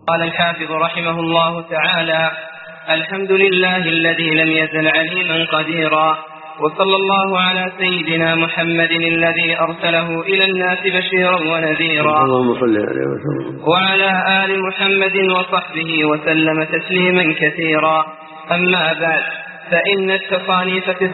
قال الحافظ رحمه الله تعالى: الحمد لله الذي لم يزل عليما قديرا، وصلى الله على سيدنا محمد الذي أرسله إلى الناس بشيرا ونذيرا، وعلى آل محمد وصحبه وسلم تسليما كثيرا. أما بعد، فإن التصانيف في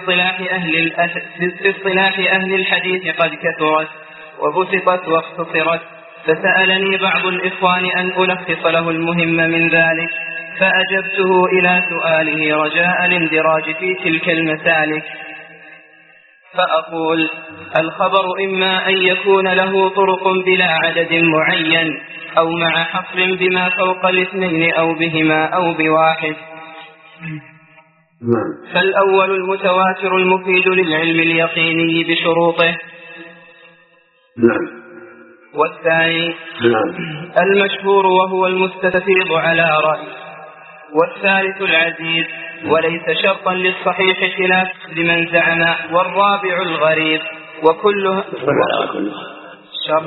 اصطلاح أهل الحديث قد كثرت وبسطت واختصرت، فسألني بعض الإخوان أن ألخص له المهم من ذلك، فأجبته إلى سؤاله رجاء الاندراج في تلك المسالك. فأقول: الخبر إما أن يكون له طرق بلا عدد معين، أو مع حصر بما فوق الاثنين أو بهما أو بواحد. فالأول المتواتر المفيد للعلم اليقيني بشروطه، والثاني المشهور وهو المستفيض على رأي، والثالث العزيز وليس شرطا للصحيح خلاف لمن زعم، والرابع الغريب، وكلها شرط.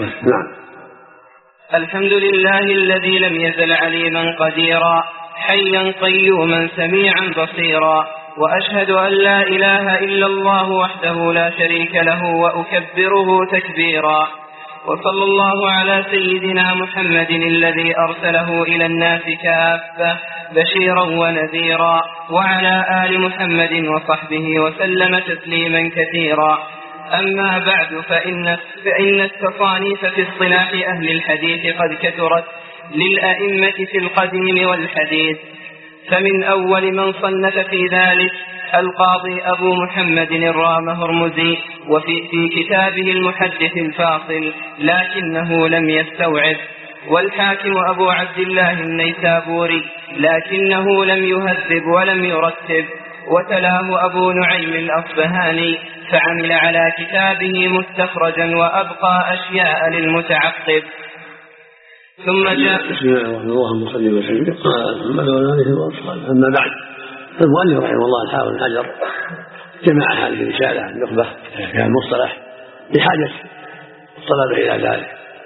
الحمد لله الذي لم يزل عليما قديرا، حيا قيوما سميعا بصيرا، وأشهد أن لا إله إلا الله وحده لا شريك له، وأكبره تكبيرا. وصلى الله على سيدنا محمد الذي أرسله إلى الناس كافة بشيرا ونذيرا، وعلى آل محمد وصحبه وسلم تسليما كثيرا. أما بعد، فإن التصانيف في اصطلاح أهل الحديث قد كثرت للأئمة في القديم والحديث، فمن أول من صنف في ذلك القاضي أبو محمد الرامهرمزي وفي كتابه المحدث الفاصل، لكنه لم يستوعب، والحاكم أبو عبد الله النيسابوري، لكنه لم يهذب ولم يرتب، وتلاه أبو نعيم الأصبهاني فعمل على كتابه مستخرجا وأبقى أشياء للمتعقب. ثم جاء بسم الله الرحمن الرحيم وصلي وسلم أما بعد، فالمؤلف رحمه الله الحافظ بن حجر جمع هذه الرسالة النخبة فيها المصطلح بحاجة الطلبة إلى ذلك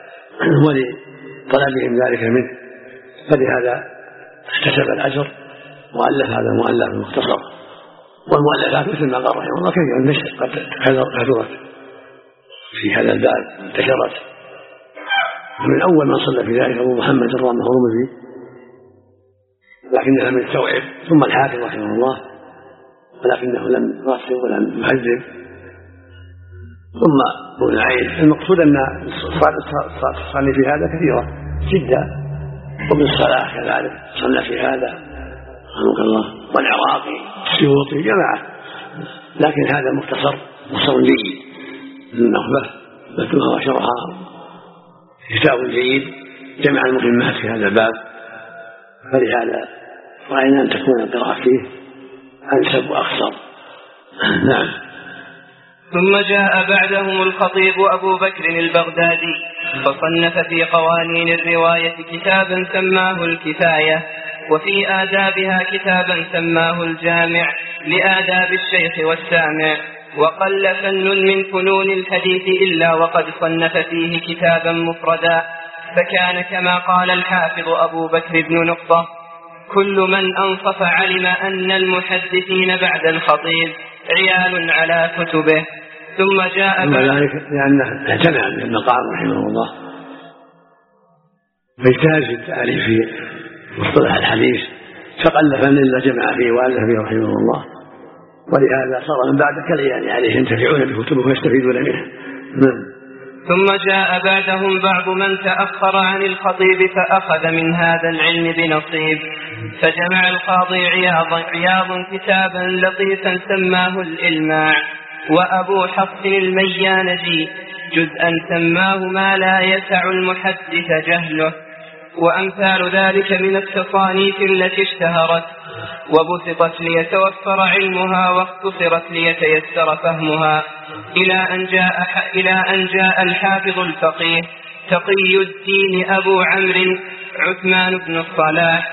ولطلبهم ذلك منه، فلهذا اكتسب الأجر وألف هذا المؤلف المختصر. والمؤلفات مثل ما قال رحمه الله كثيرا النشر قد كثرت في هذا الباب انتشرت. من أول من صلى في ذلك أبو محمد الرامهرمزي، لكنه لم يستوعب، ثم الحاكم رحمه الله ولكنه لم يرتب ولم يهذب، ثم ابو نعيم. المقصود أن صنف في هذا كثيرة جدا، وابن الصلاح كذلك صنف في هذا رحمه الله، والعراقي السيوطي جماعة، لكن هذا مختصر جيد النخبة مكتوبها وشرحها كتاب جيد جمع المهمات في هذا الباب، فلهذا رأينا أن تكون القراءة فيه أنسب وأخصر. نعم. ثم جاء بعدهم الخطيب أبو بكر البغدادي، فصنف في قوانين الرواية كتابا سماه الكفاية، وفي آدابها كتابا سماه الجامع لآداب الشيخ والسامع. وقل فن من فنون الحديث إلا وقد صنف فيه كتابا مفردا، فكان كما قال الحافظ أبو بكر بن نقطة: كل من أنصف علم أن المحدثين بعد الخطيب عيال على كتبه. ثم جاء ذلك لأنه اعتنى بالمقام رحمه الله، فاجتهد في التعريف في مصطلح الحديث، فقل فن إلا جمع فيه وألف فيه رحمه الله، ولهذا صار من بعد كالعيال عليه ينتفعون بكتبه ويستفيدون منه. ثم جاء بعدهم بعض من تأخر عن الخطيب فأخذ من هذا العلم بنصيب، فجمع القاضي عياض كتابا لطيفا سماه الإلماع، وأبو حفص الميانجي جزءا سماه ما لا يسع المحدث جهله، وأمثال ذلك من التصانيف التي اشتهرت وبسطت ليتوفر علمها واختصرت ليتيسر فهمها، إلى أن جاء الحافظ الفقيه تقي الدين أبو عمرو عثمان بن الصلاح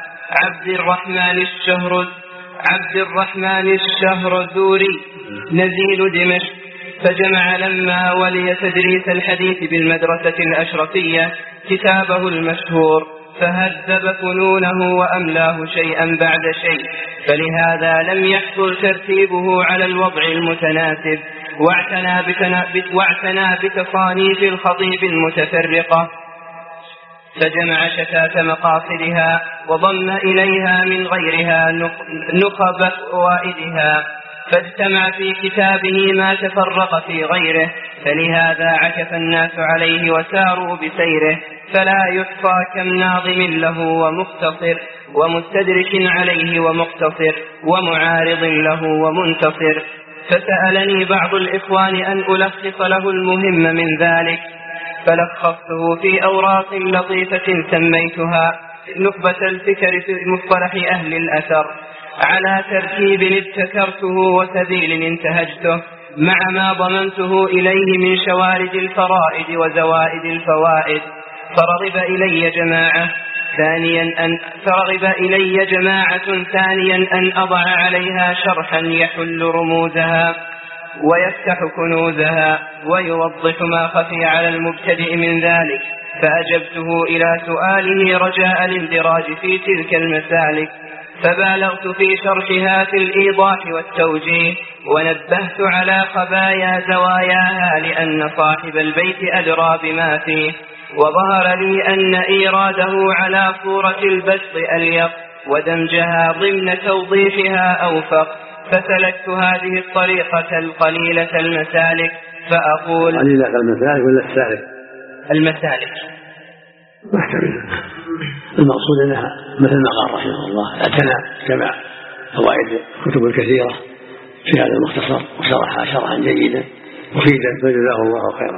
عبد الرحمن الشهرزوري نزيل دمشق، فجمع لما ولي تدريس الحديث بالمدرسة الأشرفية كتابه المشهور فهذب فنونه وأملاه شيئا بعد شيء، فلهذا لم يحصل ترتيبه على الوضع المتناسب، واعتنى بتصانيف الخطيب المتفرقة، فجمع شتات مقاصدها وضم إليها من غيرها نخب فوائدها، فاجتمع في كتابه ما تفرق في غيره، فلهذا عكف الناس عليه وساروا بسيره، فلا يحصى كم ناظم له ومختصر، ومستدرك عليه ومقتصر، ومعارض له ومنتصر. فسألني بعض الإخوان أن ألخص له المهم من ذلك، فلخصته في أوراق لطيفة سميتها نخبة الفكر في مصطلح أهل الأثر، على ترتيب ابتكرته وسبيل انتهجته، مع ما ضمنته إليه من شوارد الفرائد وزوائد الفوائد. فرغب إلي جماعة ثانيا أن أضع عليها شرحا يحل رموزها ويفتح كنوزها ويوضح ما خفي على المبتدئ من ذلك، فأجبته إلى سؤاله رجاء الاندراج في تلك المسالك، فبالغت في شرحها في الإيضاح والتوجيه، ونبهت على خبايا زواياها لأن صاحب البيت أدرى بما فيه، وظهر لي أن إيراده على صورة البسط أليق، ودمجها ضمن توضيحها أوفق، فسلكت هذه الطريقة القليلة المسالك. فأقول قليلة المسالك ولا السالك؟ المسالك المقصود أنها مثل ما قال رحمه الله اعتنى جمع فوائد الكتب الكثيرة في هذا المختصر وشرحها شرحا جيدا مفيدا، فجزاه الله خيرا.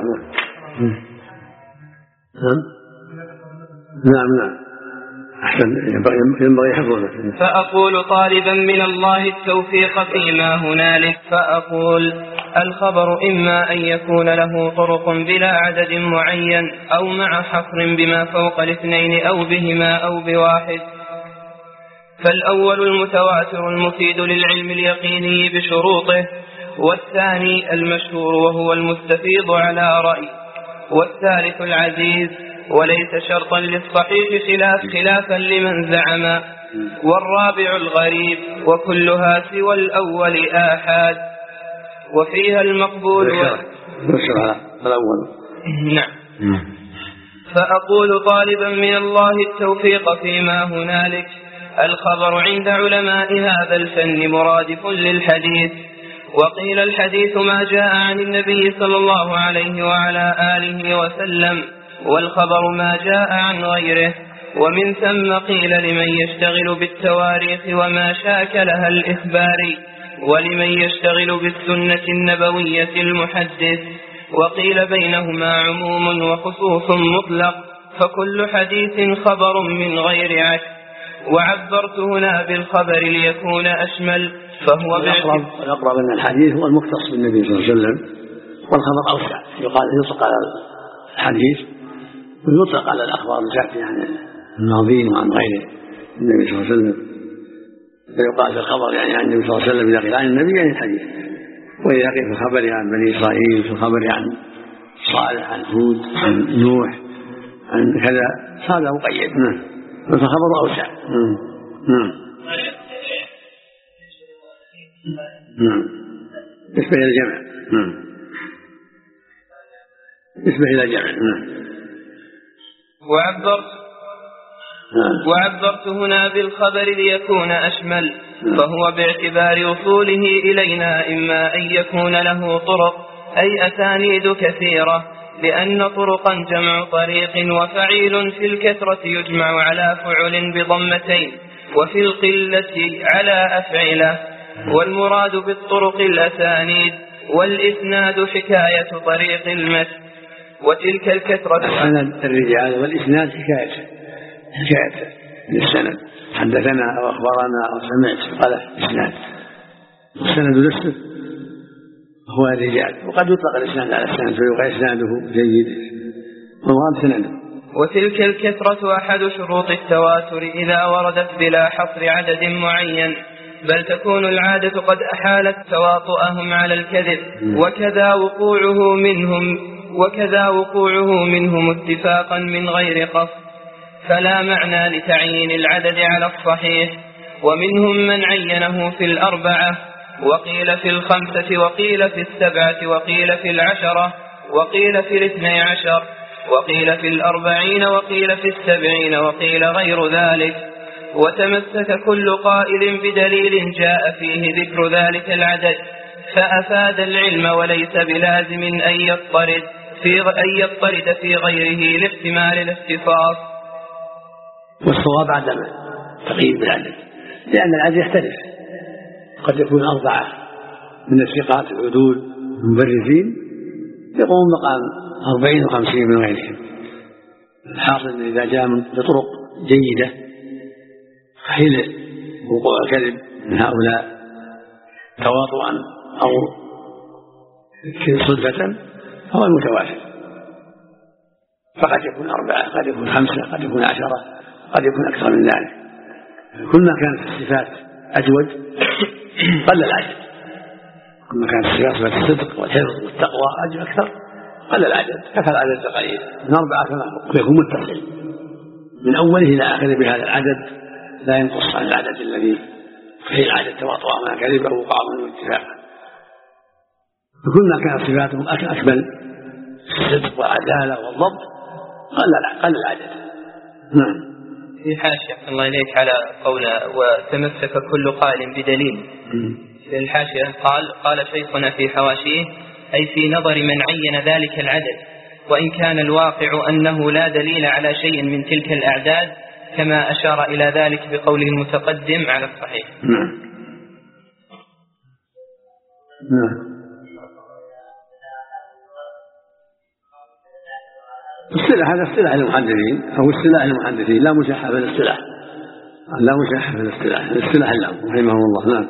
نعم أحسن، ينبغي حفظه. فأقول طالبا من الله التوفيق فيما هنالك، فأقول الخبر إما أن يكون له طرق بلا عدد معين، أو مع حصر بما فوق الاثنين، أو بهما أو بواحد. فالأول المتواتر المفيد للعلم اليقيني بشروطه، والثاني المشهور وهو المستفيض على رأي، والثالث العزيز وليس شرطا للصحيح خلافا لمن زعم، والرابع الغريب، وكلها سوى الأول آحاد، وفيها المقبول الأول. نعم. فأقول طالبا من الله التوفيق فيما هنالك، الخبر عند علماء هذا الفن مرادف للحديث، وقيل الحديث ما جاء عن النبي صلى الله عليه وعلى آله وسلم، والخبر ما جاء عن غيره. ومن ثم قيل لمن يشتغل بالتواريخ وما شاكلها الإخباري، ولمن يشتغل بالسنة النبوية المحدث، وقيل بينهما عموم وخصوص مطلق، فكل حديث خبر من غير عكس، وعبرت هنا بالخبر ليكون أشمل، فهو الأقرب أن الحديث هو المختص بالنبي صلى الله عليه وسلم، والخبر أوسع، يطلق على الحديث ويطلق على الأخبار التي عن الماضين وعن غير النبي صلى الله عليه وسلم، فيقال في الخبر يعني عن النبي صلى الله عليه وسلم إذا قيل عن النبي يعني الحديث، وإذا قيل في الخبر عن بني إسرائيل، في الخبر عن صالح، عن هود، عن نوح، عن كذا، هذا مقيد. فالخبر أوسع. يشبه إلى الجمع. يشبه إلى الجمع. وعبرت هنا بالخبر ليكون أشمل، فهو باعتبار وصوله إلينا إما أن يكون له طرق أي أسانيد كثيرة، لأن طرقا جمع طريق، وفعيل في الكثرة يجمع على فعل بضمتين، وفي القلة على أفعلة، والمراد بالطرق الأسانيد، والإسناد حكاية طريق المتن، وتلك الكثرة سند الرجال، والإسناد حكاية للسند، حدثنا أو أخبرنا أو سمعت، قال إسناد. السند نفسه هو الرجال، وقد يطلق الإسناد على السند فيقال إسناده جيد ومراد سنده. وتلك الكثرة أحد شروط التواتر إذا وردت بلا حصر عدد معين، بل تكون العادة قد أحالت تواطؤهم على الكذب، وكذا وقوعه منهم اتفاقا من غير قصد، فلا معنى لتعيين العدد على الصحيح. ومنهم من عينه في الأربعة، وقيل في الخمسة، وقيل في السبعة، وقيل في العشرة، وقيل في الاثني عشر، وقيل في الأربعين، وقيل في السبعين، وقيل غير ذلك. وتمسك كل قائل بدليل جاء فيه ذكر ذلك العدد، فأفاد العلم، وليس بلازم أن يضطرد في غيره لاحتمال الاختصاص. والصواب عدم تقييد بالعدد، لأن العدد يختلف، قد يكون 4 من الثقات العدول المبرزين يقوم مقام 40 و50 من غيرهم. الحاصل أن إذا جاء بطرق جيدة حيل وقوع الكذب من هؤلاء تواطؤا أو صدفة فهو المتواتر، فقد يكون 4، قد يكون 5، قد يكون 10، قد يكون أكثر من ذلك. كلما كانت الصفات أجود قل العدد، كلما كانت الصفات الصدق والحفظ والتقوى أجود أكثر قل العدد، كفى العدد تقريبا من 4 كما يكون متصل من أوله إلى آخره بهذا العدد، لا ينقص عن العدد الذي فيه العدد تواطؤ مع كذب أو وقع منه اتفاقا. فكلما كانت صفاتهم أكمل الصدق والعدالة والضبط قل العدد. نعم. في حاشية الله إليك على قوله وتمسك كل قائل بدليل، في الحاشية قال شيخنا في حواشيه أي في نظر من عين ذلك العدد، وإن كان الواقع أنه لا دليل على شيء من تلك الأعداد، كما أشار إلى ذلك بقوله المتقدم على الصحيح. نعم. الصلة هذا الصلة المحدثين أو الصلة المحدثين، لا مشاحة في الاصطلاح، لا مشاحة في الاصطلاح، الاصطلاح لهم رحمه الله. نعم.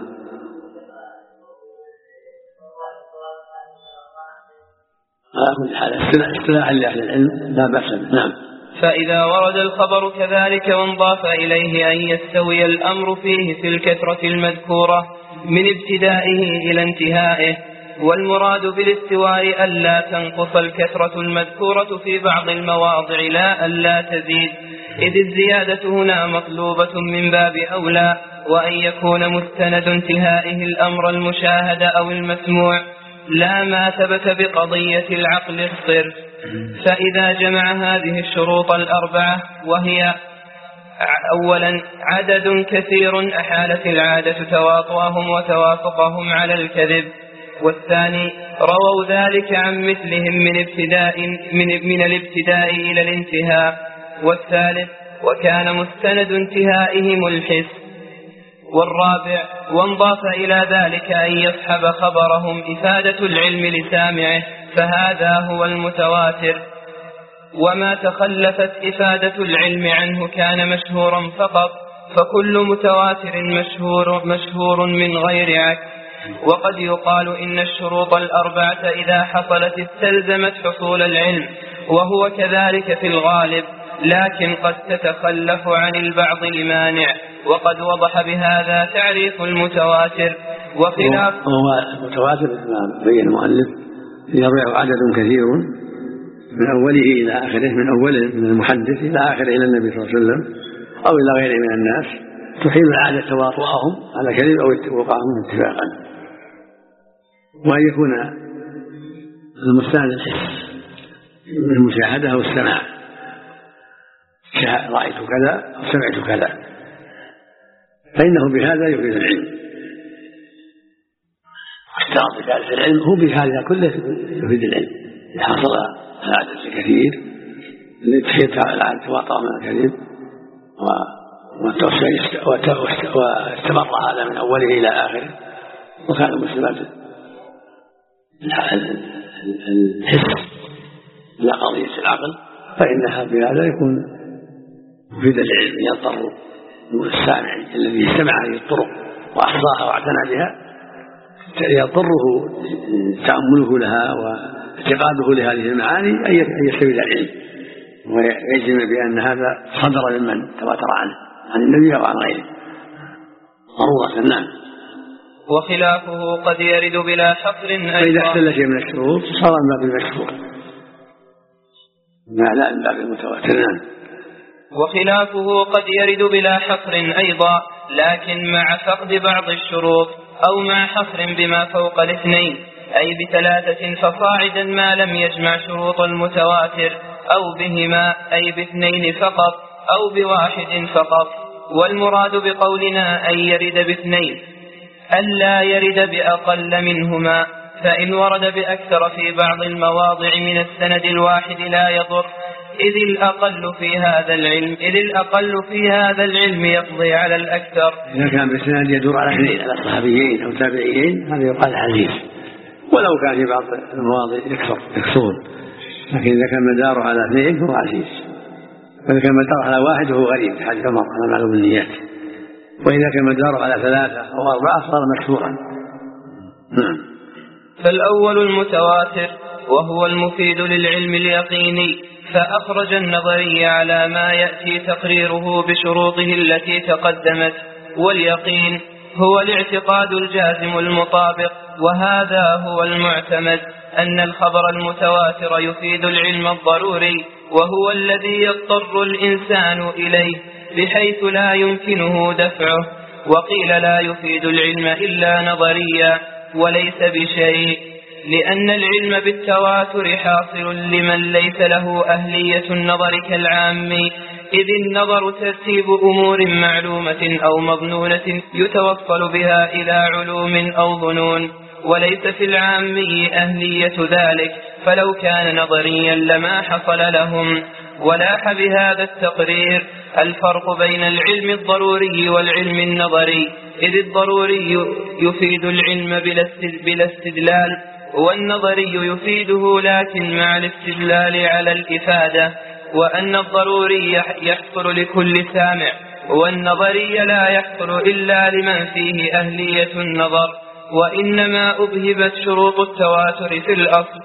على كل حال اصطلاح لأهل العلم لا بأس به. نعم. فإذا ورد الخبر كذلك وانضاف إليه أن يستوي الأمر فيه في الكثرة المذكورة من ابتدائه إلى انتهائه، والمراد بالاستواء ألا تنقص الكثرة المذكورة في بعض المواضع لا ألا تزيد، إذ الزيادة هنا مطلوبة من باب أولى، وأن يكون مستند انتهائه الأمر المشاهد أو المسموع لا ما ثبت بقضية العقل الصرف. فإذا جمع هذه الشروط الأربعة، وهي أولا عدد كثير أحالت العادة تواطؤهم وتوافقهم على الكذب، والثاني رووا ذلك عن مثلهم من الابتداء إلى الانتهاء، والثالث وكان مستند انتهائهم الحس، والرابع وانضاف إلى ذلك أن يصحب خبرهم إفادة العلم لسامعه، فهذا هو المتواتر. وما تخلفت إفادة العلم عنه كان مشهورا فقط، فكل متواتر مشهور من غير عكس. وقد يقال إن الشروط الأربعة إذا حصلت استلزمت حصول العلم، وهو كذلك في الغالب، لكن قد تتخلف عن البعض لمانع، وقد وضح بهذا تعريف المتواتر. وخلاف هو المتواتر كما بين المؤلف يروي عدد كثير من أوله إلى آخره، من أوله من المحدث إلى آخره إلى النبي صلى الله عليه وسلم أو إلى غيره من الناس، تحيل العادة تواطؤهم على كذب أو وقعهم اتفاقا. وأن يكون المستند الحس من المشاهدة أو السماع، رأيت كذا أو سمعت كذا، فإنه بهذا يفيد العلم. اشتراط إفادة العلم هو بهذا كله يفيد العلم. إذا حصل العدد الكثير التي تواطؤ من الكذب واستمر هذا من أوله إلى آخره، وكان المسلمات الحس إلى قضية العقل، فإنها بهذا يكون مفيد العلم، يضطر السامع الذي سمع هذه الطرق وأحصاها واعتنى بها، يضطره تأمله لها واعتقاده لهذه المعاني أن يستفيد العلم، ويجزم بأن هذا صدر ممن تواتر عن النبي أو عن غيره ضرورة. نعم. وخلافه قد يرد بلا حصر أيضا. فإذا اختل شيء من الشروط صار من باب المشهور لا من باب المتواتر. نعم. وخلافه قد يرد بلا حصر أيضا، لكن مع فقد بعض الشروط، أو مع حصر بما فوق الاثنين، أي ب3 فصاعدا ما لم يجمع شروط المتواتر، أو بهما أي ب2 فقط، أو ب1 فقط. والمراد بقولنا أن يرد ب2 ألا يرد بأقل منهما، فإن ورد بأكثر في بعض المواضع من السند الواحد لا يضر، إذ الأقل في هذا العلم يقضي على الأكثر. إذا كان بالسند يدور على اثنين، على صحابيين أو تابعيين، هذا يقال عزيز، ولو كان في بعض المواضع يكثرون، لكن إذا كان مداره على اثنين فهو عزيز، وإذا كان مداره على واحد فهو غريب حديث عمر على معلوم النيات، وإذا كان مداره على 3 أو 4 صار مشهورا. فالأول المتواتر وهو المفيد للعلم اليقيني، فأخرج النظري على ما يأتي تقريره بشروطه التي تقدمت. واليقين هو الاعتقاد الجازم المطابق، وهذا هو المعتمد، أن الخبر المتواتر يفيد العلم الضروري، وهو الذي يضطر الإنسان إليه بحيث لا يمكنه دفعه. وقيل لا يفيد العلم إلا نظريا وليس بشيء، لأن العلم بالتواتر حاصل لمن ليس له أهلية النظر كالعام، إذ النظر ترتيب أمور معلومة أو مظنونة يتوصل بها إلى علوم أو ظنون، وليس في العام أهلية ذلك، فلو كان نظريا لما حصل لهم. ولاح بهذا التقرير الفرق بين العلم الضروري والعلم النظري، إذ الضروري يفيد العلم بلا استدلال، والنظري يفيده لكن مع الاستدلال على الإفادة، وأن الضروري يحصل لكل سامع، والنظري لا يحصل إلا لمن فيه أهلية النظر. وإنما أبهبت شروط التواتر في الأصل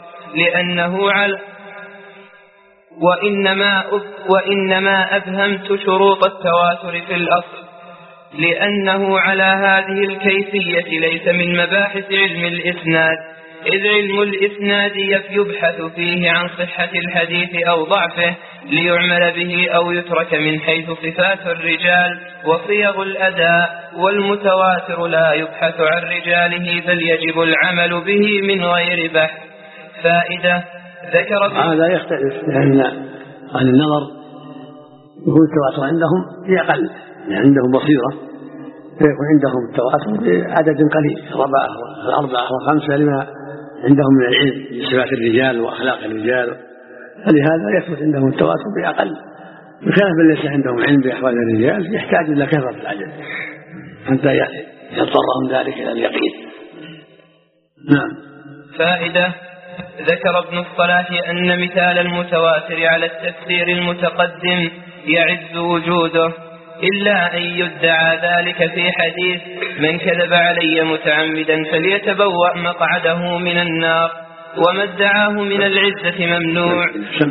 وإنما أبهمت شروط التواتر في الأصل لأنه على هذه الكيفية ليس من مباحث علم الإسناد، إذ علم الإسناد يبحث فيه عن صحة الحديث أو ضعفه ليعمل به أو يترك من حيث صفات الرجال وصيغ الأداء، والمتواتر لا يبحث عن رجاله بل يجب العمل به من غير بحث. فائدة ذكر هذا يختلف، لأن عن النظر يكون التواتر عندهم أقل، يعني عندهم بصيرة، فيكون عندهم التواتر بعدد قليل 4 و5 لما عندهم من العلم بصفات الرجال وأخلاق الرجال، فلهذا يثبت عندهم التواتر بأقل، بخلاف من ليس عندهم علم بأحوال الرجال يحتاج إلى كثرة العدد حتى يضطرهم ذلك إلى اليقين. نعم. فائدة ذكر ابن الصلاح أن مثال المتواتر على التفسير المتقدم يعز وجوده، إلا أن يدعى ذلك في حديث من كذب علي متعمدا فليتبوأ مقعده من النار، وما ادعاه من العزة ممنوع.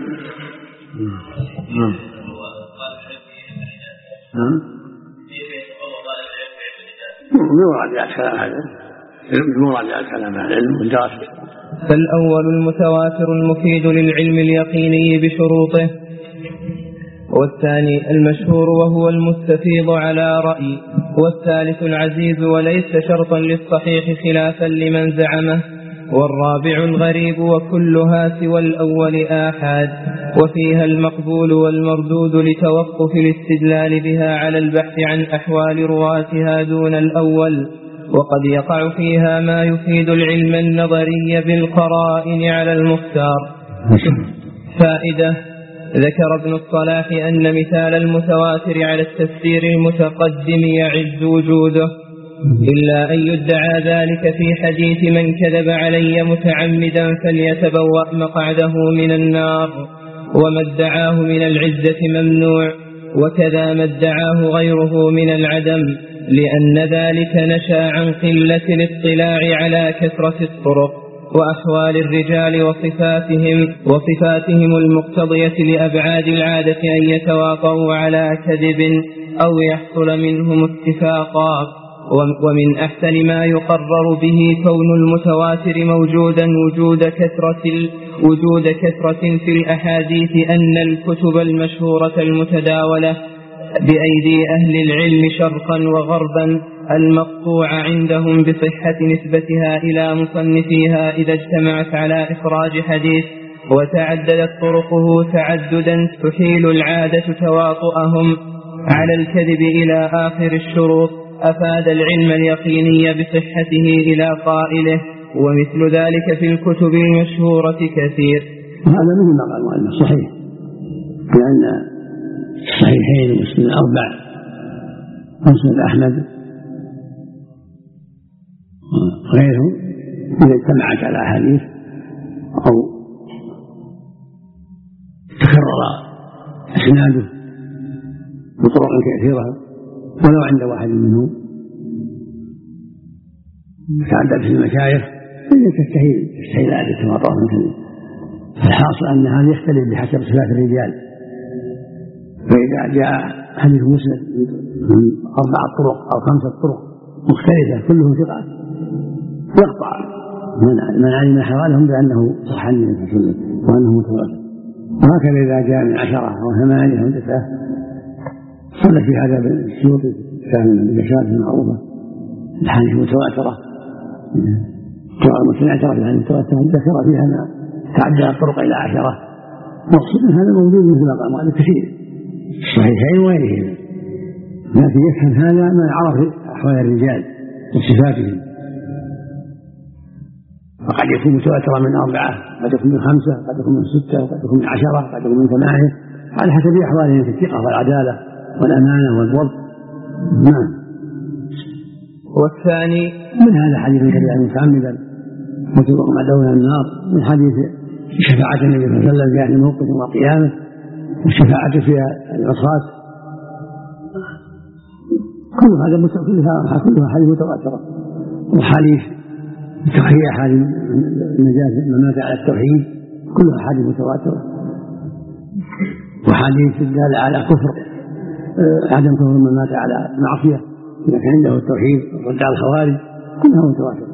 فالأول المتواتر المفيد للعلم اليقيني بشروطه، والثاني المشهور وهو المستفيض على رأي، والثالث العزيز وليس شرطا للصحيح خلافا لمن زعمه، والرابع الغريب، وكلها سوى الأول آحاد، وفيها المقبول والمردود لتوقف الاستدلال بها على البحث عن أحوال رواتها دون الأول، وقد يقع فيها ما يفيد العلم النظري بالقرائن على المختار. فائدة ذكر ابن الصلاح أن مثال المتواتر على التفسير المتقدم يعز وجوده، إلا أن يدعى ذلك في حديث من كذب علي متعمدا فليتبوأ مقعده من النار، وما ادعاه من العزة ممنوع، وكذا ما ادعاه غيره من العدم، لأن ذلك نشأ عن قلة الاطلاع على كثرة الطرق وأحوال الرجال وصفاتهم المقتضية لأبعاد العادة أن يتواطؤوا على كذب أو يحصل منهم اتفاقا، ومن أحسن ما يقرر به كون المتواتر موجودا وجود كثرة في الأحاديث أن الكتب المشهورة المتداولة بأيدي أهل العلم شرقا وغربا المقطوع عندهم بصحة نسبتها إلى مصنفيها إذا اجتمعت على إخراج حديث وتعددت طرقه تعددا تحيل العادة تواطؤهم على الكذب إلى آخر الشروط أفاد العلم اليقيني بصحته إلى قائله، ومثل ذلك في الكتب المشهورة كثير. هذا مثل ما قال المؤلف صحيح، لأن الصحيحين ومسلم الأربع ومسلم أحمد غيرهم إذا اجتمعت على أحاديث أو تكرر إسناده بطرق كثيرة ولو عند واحد منهم تعدد في المشايخ فهي تستحيل عادة تواطؤ مثله. فالحاصل أن هذا يختلف بحسب صفات الرجال، فإذا جاء حديث مسند من 4 طرق أو 5 طرق مختلفة كلهم ثقات يقطع من علم حوالهم بأنه صح عن النبي صلى الله عليه وسلم وأنه متواتر. وهكذا إذا جاء من 10 أو 8 أو 9 صلى في هذا بالشروط كان الإشارة المعروفة الحديث المتواترة المسلم اعترف بالحديث المتواترة ذكر فيها ما تعدى الطرق إلى 10. مقصود هذا موجود مثل ما قال مؤلف كثير الصحيحين وغيرهم، لكن يفهم هذا ما يعرف أحوال الرجال وصفاتهم، فقد يكون متواترا من 4 قد يكون من 5 قد يكون من 6 وقد يكون من 10 قد يكون من 8 على حسب أحوالهم في الثقة والعدالة والأمانة والضبط. نعم. والثاني من هذا حديث كبير متعمدا وتبقى معدونا النار، من حديث شفاعة النبي صلى الله عليه وسلم في أهل الموقف يوم القيامة والشفاعة في العصاة، كلها حديث متواترة. وحديث تخيير حديث النجاة من مات على التوحيد كلها حديث متواترة. وحديث الدال على كفر عدم كفر من مات على معصية إذا كان عنده التوحيد ورد على الخوارج كلها متواترة.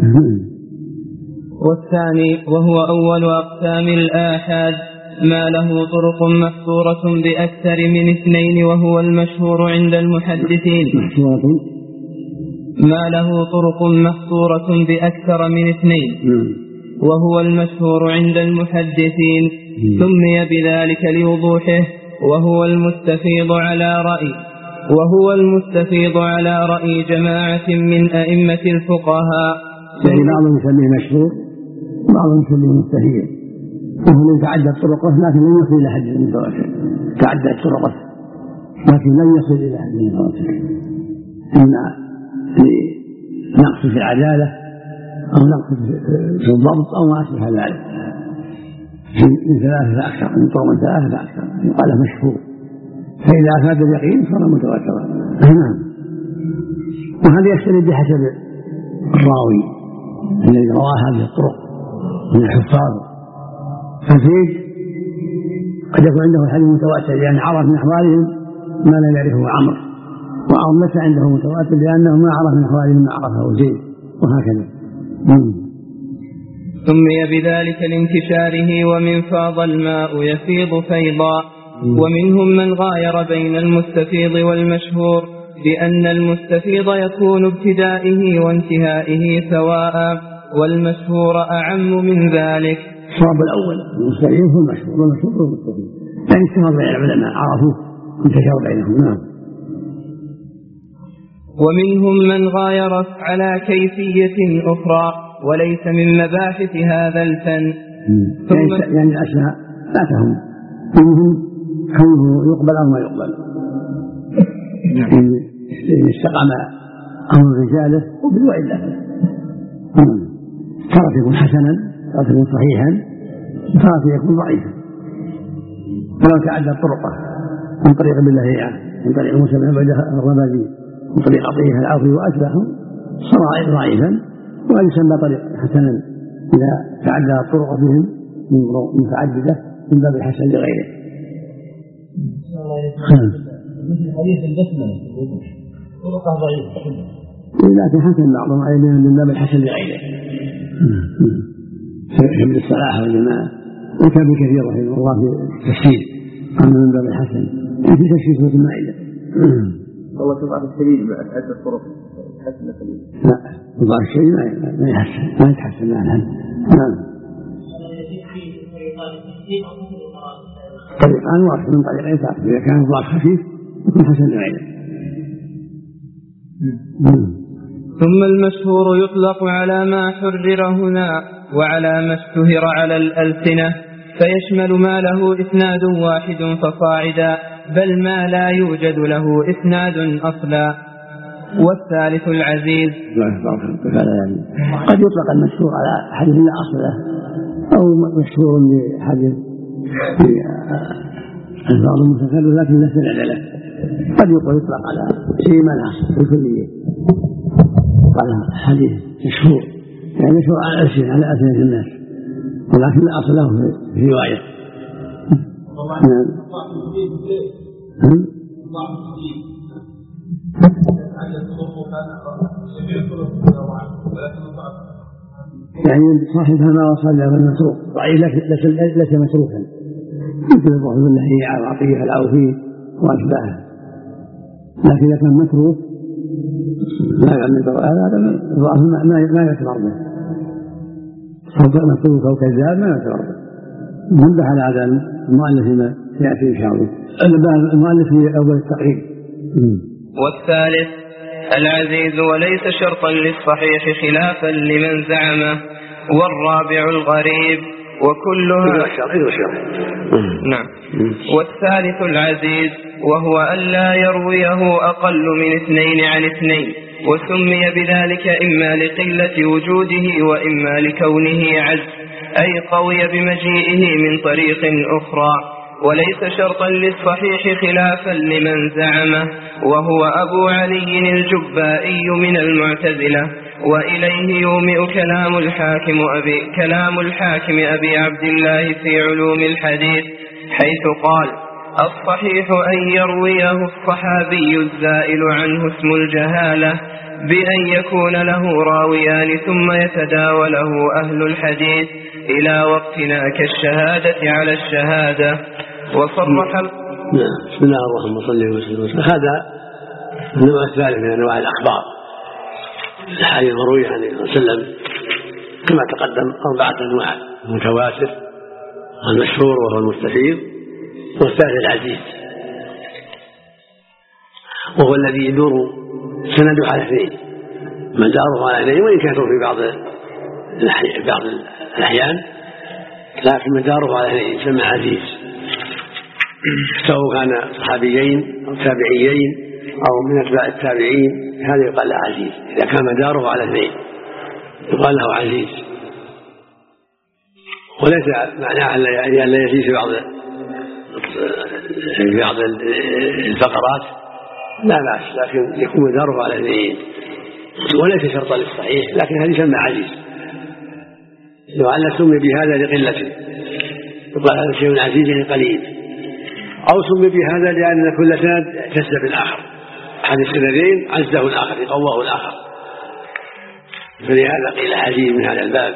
والثاني وهو أول أقسام الآحاد ما له طرق محصورة بأكثر من 2 وهو المشهور عند المحدثين. ما له طرق محصورة بأكثر من 2 وهو المشهور عند المحدثين سمي بذلك لوضوحه، وهو المستفيض على رأي جماعة من أئمة الفقهاء. يعني بعضهم يسميه مشهور وبعضهم يسميه مستفيض، وهو من تعدد طرقه لكن لن يصل إلى حد المتواتر، تعدد طرقه لكن لن يصل إلى حد المتواتر، إما لنقص في العدالة أو نقص في الضبط أو ما أشبه ذلك، من 3 فأكثر، من طرق من 3 فأكثر يقال مشهور، فإذا أفاد اليقين صار متواترا. نعم. وهذا يختلف بحسب الراوي الذي رواه هذه الطرق من الحفاظ، فزيد قد يكون عنده الحديث متواتر لأن عرف من أحوالهم ما لا يعرفه عمرو، وعمرو ليس عنده متواتر لأنه ما عرف من أحوالهم ما عرفه زيد، وهكذا. سمي بذلك لانتشاره ومن فاض الماء يفيض فيضا. ومنهم من غاير بين المستفيض والمشهور بأن المستفيض يكون ابتدائه وانتهائه سواء، والمشهور أعم من ذلك. الصواب الأول المستفيض هو المشهور والمشهور هو المستفيض، يعني اشتهر بين العلماء عرفوه انتشر بينهم. نعم. ومنهم من غاير على كيفية أخرى وليس من مباحث هذا الفن. يعني الأشياء لا تهم، منهم كونه يقبل أو ما يقبل، إن استقام أمر رجاله وبالوعي له، ترى يكون حسنا، ترى يكون صحيحا، ترى يكون ضعيفا، ولو تعدى طرقه من طريق بالله من طريق موسى بن الرمادي من طريق عطيه العوفي وأتباعهم صار ضعيفا، وهذا يسمى طريق حسنا إذا تعدى الطرق بهم متعددة من باب الحسن لغيره. مثل حديث البسملة طرقه ضعيفة لكن حسن بعضهم عليه من باب الحسن لغيره كابن الصلاح والجماعة وكابن كثير رحمه الله في التفسير عن من باب الحسن في تفسير سورة المائدة. والله تضعف الشديد مع عدة طرق حسنة قليلا. لا تضعف الشديد ما يحسن ما يتحسن مع الحسن. نعم. طريقان واحد من طريقين ثابت إذا كان الضعف خفيف يكون حسن لغيره. ثم المشهور يطلق على ما حرر هنا وعلى ما اشتهر على الألسنة فيشمل ما له إسناد واحد فصاعدا بل ما لا يوجد له إسناد أصلا. والثالث العزيز قد يطلق المشهور على حديث لا أصل له أو مشهور بحديث في الفاظ المتكرر لكن لا سند له. قد يطلق على شيء ما لا أصل بالكلية على حديث مشهور يعني مشهور على ألسنة الناس ولكن لا أصل له في رواية. يعني صاحب ما وصل له المتروك ضعيف ليس متروكا مثل الضعف النهي وعطيه العوفي وأشباهه. لكن إذا كان متروك لا يعني هذا الضعف ما يعتبر به سواء متروك أو كذاب ما يعتبر به. نبه على هذا المؤلف فيما يأتي إن شاء الله. المؤلف في أول التقريب. والثالث العزيز وليس شرطا للصحيح خلافا لمن زعمه. والرابع الغريب وكلها نعم. والثالث العزيز وهو أن لا يرويه أقل من 2 عن 2 وسمي بذلك إما لقلة وجوده وإما لكونه عز أي قوي بمجيئه من طريق أخرى. وليس شرطا للصحيح خلافا لمن زعمه وهو أبو علي الجبائي من المعتزلة. وإليه يومئ كلام الحاكم أبي عبد الله في علوم الحديث حيث قال الصحيح أن يرويه الصحابي الزائل عنه اسم الجهالة بأن يكون له راويان ثم يتداوله أهل الحديث إلى وقتنا كالشهادة على الشهادة. وصرح بسم الله الرحمن الرحيم. هذا النوع الثالث من أنواع الأخبار الحديث المروي عن النبي صلى الله عليه وسلم كما تقدم 4 أنواع: المتواتر والمشهور وهو المستفيض والثالث العزيز وهو الذي يدور سنده على 2 مداره على 2 وإن كانوا في بعض الأحيان لكن مداره على 2 يسمى عزيز سواء كان صحابيين أو تابعيين أو من أتباع التابعين هذا يقال له عزيز. إذا كان مداره على 2 يقال له عزيز. وليس معناه أن لا يزيد في بعض الفقرات لا بأس لكن يكون مداره على 2 وليس شرطا للصحيح لكن هذا يسمى عزيز. لعل سمي بهذا لقلته يقال هذا شيء عزيز يعني قليل أو سمي بهذا لأن كل سند اعتز بالآخر أحد السندين عزه الآخر قواه الآخر فلهذا قيل عزيز من هذا الباب.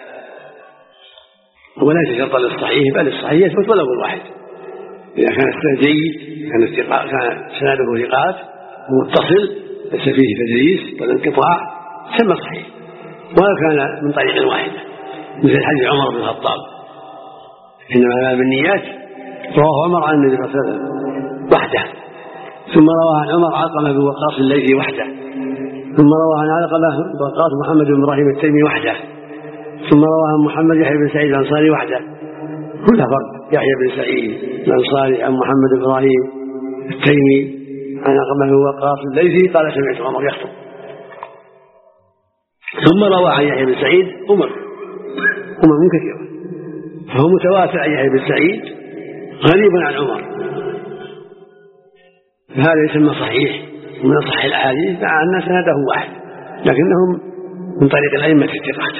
وليس شرطا للصحيح بل الصحيح يثبت ولو الواحد إذا كان السند جيد كان سنده ثقات متصل ليس فيه تدليس ولا انقطاع سمى صحيح ولو كان من طريق واحد مثل حديث عمر بن الخطاب إنما الأعمال بالنيات رواه عمر عن النبي صلى الله عليه وسلم وحده ثم رواه عن عمر علقمة بن وقاص الليثي وحده ثم رواه عن علقمة بن وقاص محمد بن إبراهيم التيمي وحده ثم رواه عن محمد يحيى بن سعيد الأنصاري وحده كلها فرد يحيى بن سعيد الأنصاري عن محمد بن إبراهيم التيمي عن علقمة بن وقاص الليثي قال سمعت عمر يخطب ثم روى عن يحيى بن سعيد أمم كثيرة فهو متواتر عن يحيى بن سعيد غريب عن عمر فهذا يسمى صحيح ومن أصح الأحاديث مع أن سنده واحد لكنهم من طريق الأئمة الثقات.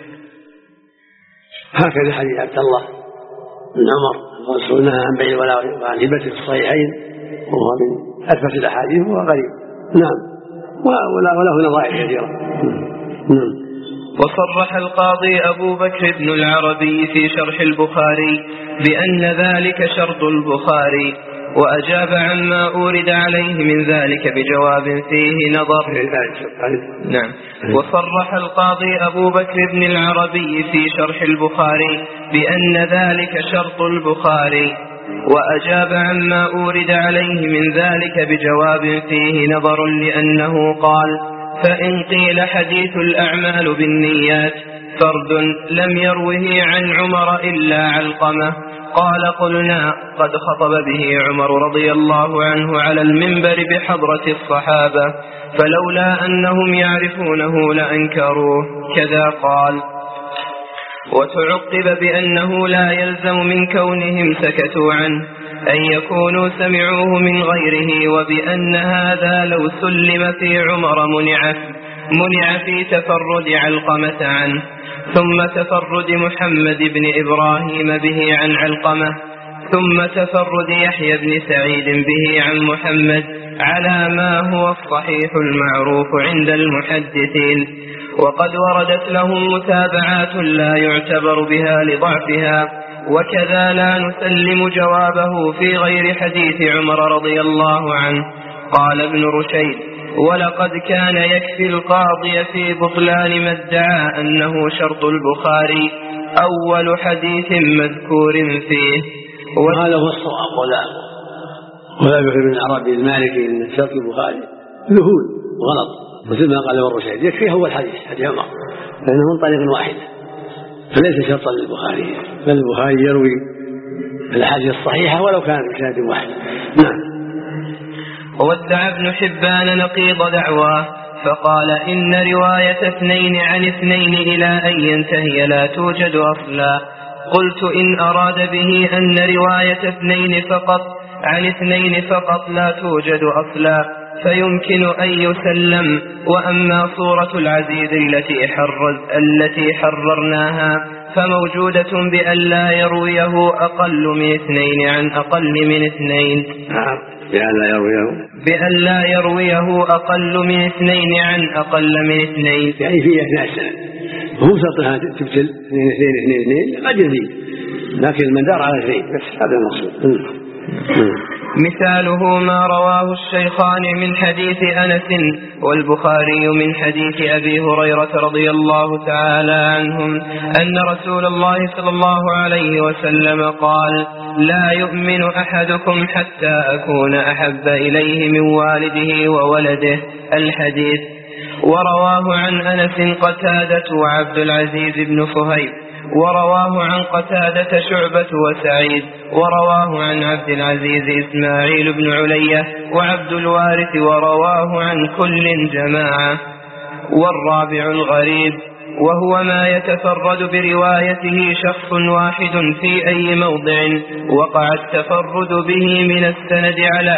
هكذا حديث عبد الله بن عمر الرسول نهى عن بيع وعن هبته في الصحيحين وهو من أثبت الأحاديث وهو غريب. نعم. وله نظائر كثيرة. وصرح القاضي أبو بكر بن العربي في شرح البخاري بأن ذلك شرط البخاري، وأجاب عما أورد عليه من ذلك بجواب فيه نظر. نعم. وصرح القاضي أبو بكر بن العربي في شرح البخاري بأن ذلك شرط البخاري، وأجاب عما أورد عليه من ذلك بجواب فيه نظر، لأنه قال: فإن قيل حديث الأعمال بالنيات فرد لم يروه عن عمر إلا علقمة، قال: قلنا قد خطب به عمر رضي الله عنه على المنبر بحضرة الصحابة، فلولا أنهم يعرفونه لأنكروه، كذا قال. وتعقب بأنه لا يلزم من كونهم سكتوا عنه أن يكونوا سمعوه من غيره، وبأن هذا لو سلم في عمر منع في تفرد علقمة عنه، ثم تفرد محمد بن إبراهيم به عن علقمة، ثم تفرد يحيى بن سعيد به عن محمد، على ما هو الصحيح المعروف عند المحدثين. وقد وردت لهم متابعات لا يعتبر بها لضعفها، وكذا لا نسلم جوابه في غير حديث عمر رضي الله عنه. قال ابن رشيد: ولقد كان يكفي القاضي في بطلان ما ادعى أنه شرط البخاري أول حديث مذكور فيه. وهذا هو الصواب، ولا بكر بن العربي المالكي أن شرط البخاري ذهول وغلط، مثل ما قال ابن رشيد يكفي هو الحديث حديث عمر، لأنه من طريق واحد فليس شرطا للبخاري، بل البخاري يروي الحديث الصحيحة ولو كان بشهادة واحد. نعم. وودع ابن حبان نقيض دعواه فقال: إن رواية 2 عن 2 إلى أن ينتهي لا توجد أصلا. قلت: إن أراد به أن رواية 2 فقط عن 2 فقط لا توجد أصلا فيمكن أن يسلم، وأما صورة العزيز التي حررناها فموجودة بأن لا يرويه أقل من 2 عن أقل من 2. بأن لا يرويه أقل من 2 عن أقل من 2، يعني في أثناء السنة هو شرطها تبتل 2 قد يزيد، لكن المدار على 2 بس، هذا المقصود. مثاله ما رواه الشيخان من حديث أنس والبخاري من حديث أبي هريرة رضي الله تعالى عنهم أن رسول الله صلى الله عليه وسلم قال: لا يؤمن أحدكم حتى أكون أحب إليه من والده وولده، الحديث. ورواه عن أنس قتادة وعبد العزيز بن صهيب، ورواه عن قتادة شعبة وسعيد، ورواه عن عبد العزيز إسماعيل بن علية وعبد الوارث، ورواه عن كل جماعة. والرابع الغريب، وهو ما يتفرد بروايته شخص واحد في أي موضع وقع التفرد به من السند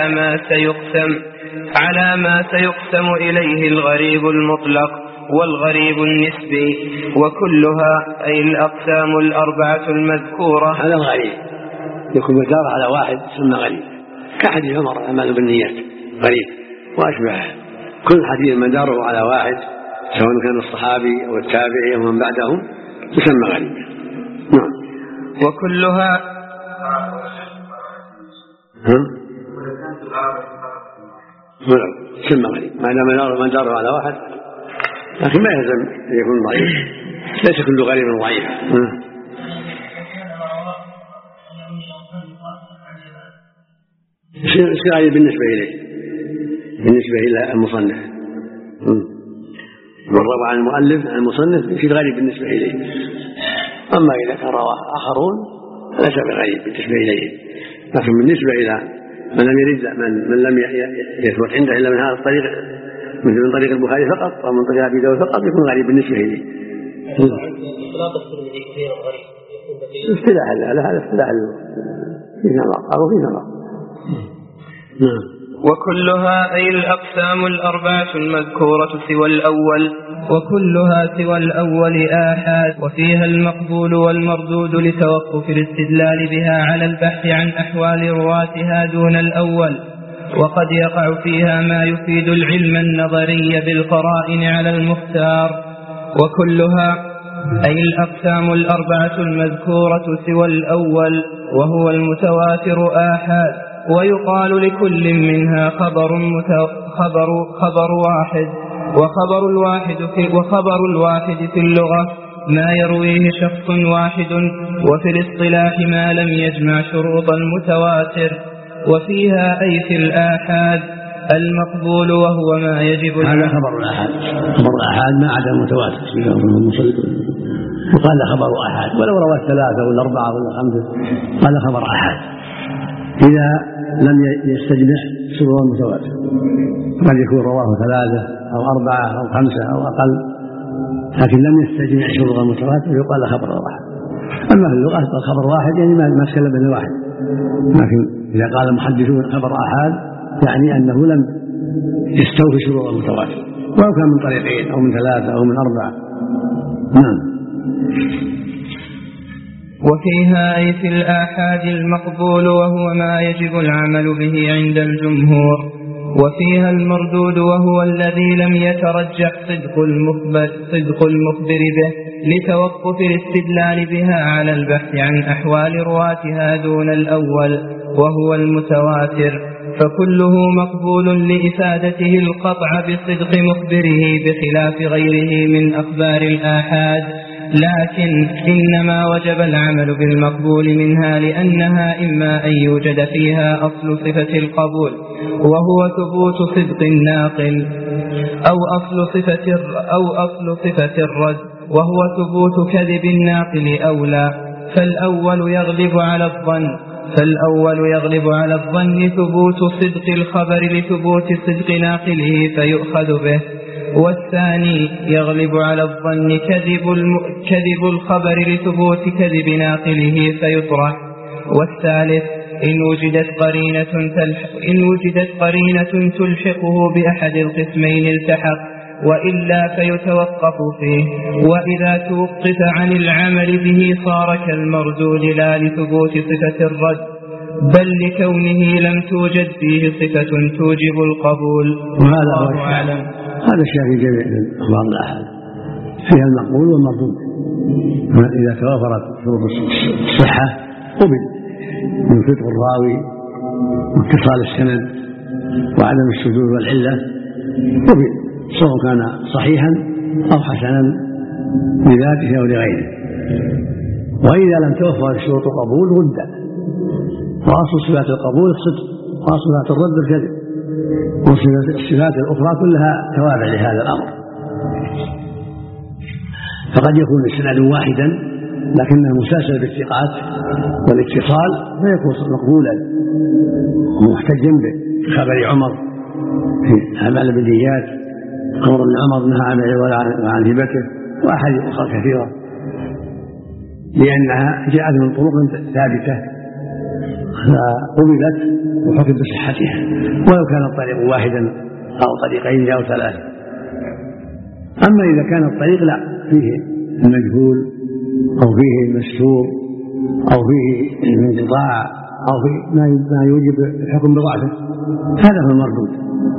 على ما سيقسم إليه الغريب المطلق والغريب النسبي، وكلها أي الأقسام 4 المذكورة. هذا غريب يكون مدار على واحد ثم غريب، كحديث عمر الأعمال بالنيات غريب وأشبهه. كل حديث مداره على واحد سواء كان الصحابي أو التابعي أو من بعدهم يسمى غريب. نعم. وكلها يسمى غريب ما دام مداره على واحد، لكن ما يلزم أن يكون ضعيف، ليس كل غريب ضعيف. يصير غريب بالنسبة إلى المصنف. من روى عن المؤلف عن المصنف يصير غريب بالنسبة إليه، أما إذا كان رواه آخرون فليس بغريب بالنسبة إليه. لكن بالنسبة إلى من لم يثبت عنده إلا من هذا الطريق، من طريق البخاري فقط أو من طريق أبي داود فقط، يكون غريب بالنسبة إليه. اصطلاح هذا اصطلاح فيه نظر أو فيه نظر. وكلها أي الأقسام 4 المذكورة سوى الأول، وكلها سوى الأول آحاد، وفيها المقبول والمردود لتوقف الاستدلال بها على البحث عن أحوال رواتها دون الأول. وقد يقع فيها ما يفيد العلم النظري بالقرائن على المختار. وكلها أي الأقسام الأربعة المذكورة سوى الأول وهو المتواتر آحاد، ويقال لكل منها خبر واحد، وخبر الواحد في اللغة ما يرويه شخص واحد، وفي الاصطلاح ما لم يجمع شروط المتواتر. وفيها أي في الآحاد المقبول وهو ما يجب. هذا خبر الآحاد، خبر الآحاد ما عدا المتواتر وقال خبر آحاد، ولو روى 3 ولا 4 ولا 5 قال خبر آحاد إذا لم يستجمع شروط المتواتر. قد يكون رواه 3 أو 4 أو 5 أو أقل، لكن لم يستجمع شروط المتواتر يقال خبر واحد. أما في اللغة خبر واحد يعني ما تكلم به واحد، لكن إذا قال المحدثون خبر آحاد يعني أنه لم يستوفي شروط المتواتر، ولو كان من طريقين أو من 3 أو من 4. نعم. وفيها أي في الآحاد المقبول وهو ما يجب العمل به عند الجمهور. وفيها المردود وهو الذي لم يترجح صدق المخبر به لتوقف الاستدلال بها على البحث عن أحوال رواتها دون الأول وهو المتواتر، فكله مقبول لإفادته القطع بصدق مخبره بخلاف غيره من أخبار الآحاد، لكن إنما وجب العمل بالمقبول منها لأنها إما أن يوجد فيها أصل صفة القبول وهو ثبوت صدق الناقل، أو أصل صفة الرد وهو ثبوت كذب الناقل أولى، فالأول يغلب على الظن ثبوت صدق الخبر لثبوت صدق ناقله فيؤخذ به، والثاني يغلب على الظن كذب الخبر لثبوت كذب ناقله فيطرح، والثالث إن وجدت قرينة تلحقه بأحد القسمين التحق، وإلا فيتوقف فيه، وإذا توقف عن العمل به صار كالمردود لا لثبوت صفة الرد بل لكونه لم توجد فيه صفة توجب القبول. والله أعلم. هذا الشيء في جميع أخبار الآحاد فيها المقبول والمردود، إذا توافرت شروط الصحة قبل من صدق الراوي واتصال السند وعدم الشذوذ والعلة قبل، سواء كان صحيحا أو حسنا لذاته أو لغيره. وإذا لم توفر شروط قبول رد، وأصل صفات القبول الصدق، وأصل صفات الرد الكذب، والصفات الأخرى كلها توابع لهذا الأمر. فقد يكون السند واحدا لكنه مسلسل بالثقات والاتصال فيكون مقبولا ومحتجا به، كخبر عمر في أعمال البديات، خبر ابن عمر نهى عن العوالة وعن هبته، وأحاديث أخرى كثيرة لأنها جاءت من طرق ثابتة فقبلت وحكم بصحتها، ولو كان الطريق واحدا أو طريقين أو 3. أما إذا كان الطريق لا فيه المجهول أو فيه المستور أو فيه الانقطاع أو فيه ما يوجب الحكم بضعفه، هذا هو المردود،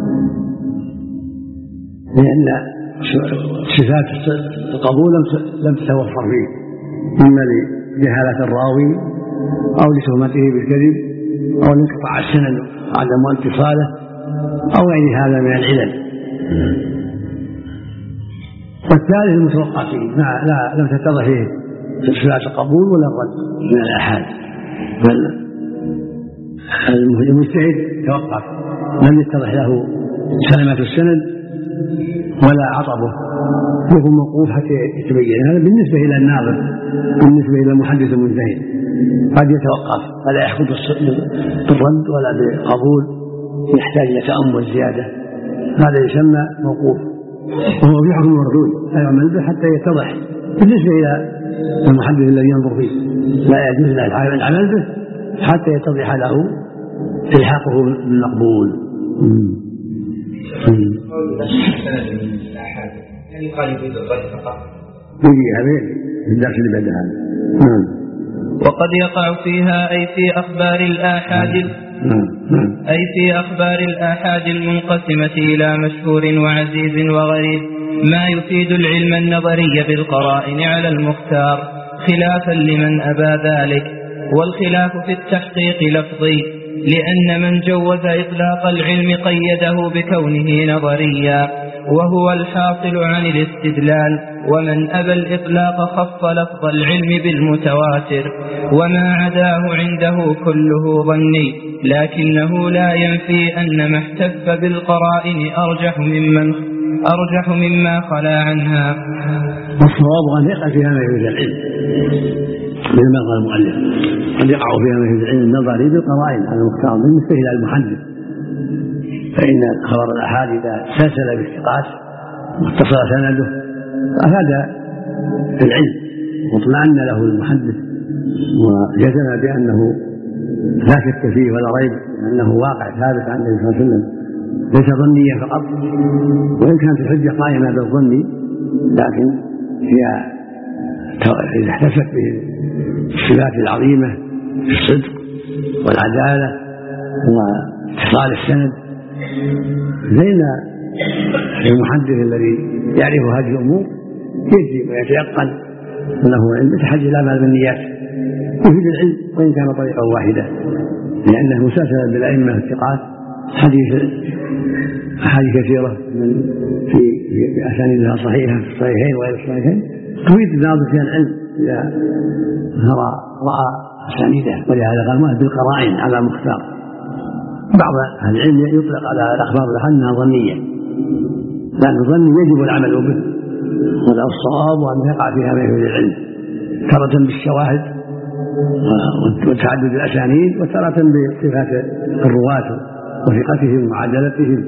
لأن صفات القبول لم تتوفر فيه، إما لجهالة الراوي أو لتهمته بالكذب أو لانقطاع السند وعدم اتصاله أو غير هذا من العلل. والثالث المتوقع فيه لم تتضح فيه صفات القبول ولا الرد من الآحاد، بل المجتهد توقف لم يتضح له سلامة السند ولا عطبه يكون موقوف حتى يتبين. هذا بالنسبة إلى الناظر، بالنسبة إلى المحدث المجتهد قد يتوقف فلا يحكم بالرد ولا بالقبول، يحتاج إلى تأمل زيادة، هذا يسمى موقوف وهو في حكم المردود لا يعمل به حتى يتضح. بالنسبة إلى المحدث الذي ينظر فيه لا يجوز له العمل به حتى يتضح له الحاقه بالمقبول. يعني قال يجوز الرد فقط يجي عليه في الدرس اللي بعد هذا. وقد يقع فيها أي في أخبار الآحاد أي في أخبار الآحاد المنقسمة إلى مشهور وعزيز وغريب ما يفيد العلم النظري بالقرائن على المختار، خلافا لمن أبى ذلك. والخلاف في التحقيق لفظي، لأن من جوز إطلاق العلم قيده بكونه نظريا وهو الحاصل عن الاستدلال، ومن أبى الإطلاق خص لفظ العلم بالمتواتر، وما عداه عنده كله ظني، لكنه لا ينفي أن ما احتف بالقرائن أرجح مما خلا عنها. والصواب أن يقع فيها ما يفيد العلم مثل ما قال المؤلف، قد يقع فيها ما يفيد العلم النظري بالقرائن على المختار بالنسبة إلى المحدث، فإن خبر الآحاد إذا سلسل بالثقات واتصل سنده أفاد العلم واطمأن له المحدث وجزم بأنه لا شك فيه ولا ريب أنه واقع ثابت عن النبي صلى الله عليه وسلم، ليس ظنيا فقط، وإن كانت الحجة قائمة بالظن لكن هي إذا احتفت بالصفات العظيمة في الصدق والعدالة واتصال السند زين المحدث الذي يعرف هذه الأمور يجزم ويتيقن أنه علم يتحجج الأعمال بالنيات يفيد العلم وإن كان طريقا واحدة، لأنه مسلسلا بالأئمة الثقات أحاديث كثيرة في أسانيدها صحيحة في الصحيحين وغير الصحيحين تفيد الناظر فيها العلم إذا رأى أسانيدها، ولهذا قال ما بالقرائن على مختار. بعض أهل العلم يطلق على الأخبار أنها ظنية، لأن الظن يجب العمل به، ولا الصواب أن يقع فيها ما يفيد العلم، تارة بالشواهد وتعدد الأسانيد، وتارة بصفات الرواة وثقتهم وعدالتهم،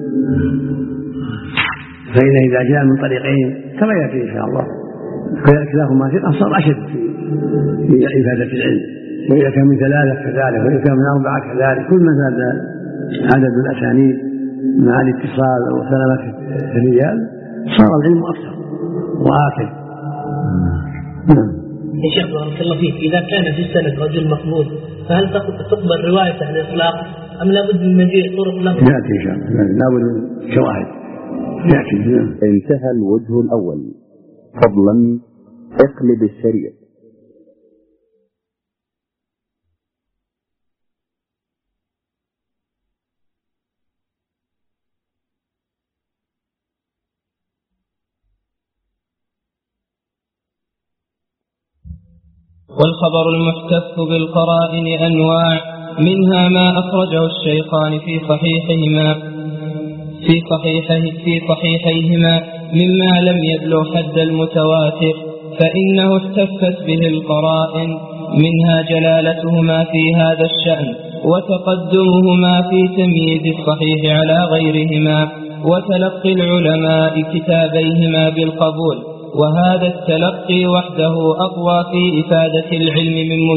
فإذا إذا جاء من طريقين كما يأتي إن شاء الله كلاهما ثقة صار أشد في إفادة العلم، وإذا كان من ثلاثة كذلك، وإذا كان من أربعة كذلك، كل ما زاد عدد الأسانيد مع الاتصال وسلامة الرجال صار العلم أكثر وآكل. يا شيخ بارك الله فيك، إذا كان في السند رجل مقبول فهل تقبل رواية عن الإطلاق أم لابد من مجيء طرق لم يأتي إن شاء الله، لابد من شواهد يأتي. انتهى الوجه الأول. فضلا اقلب الشريط. والخبر المحتف بالقرائن أنواع، منها ما أخرجه الشيخان في صحيحيهما مما لم يبلغ حد المتواتر فإنه احتفت به القرائن، منها جلالتهما في هذا الشأن وتقدمهما في تمييز الصحيح على غيرهما وتلقي العلماء كتابيهما بالقبول، وهذا التلقي وحده أقوى في إفادة العلم من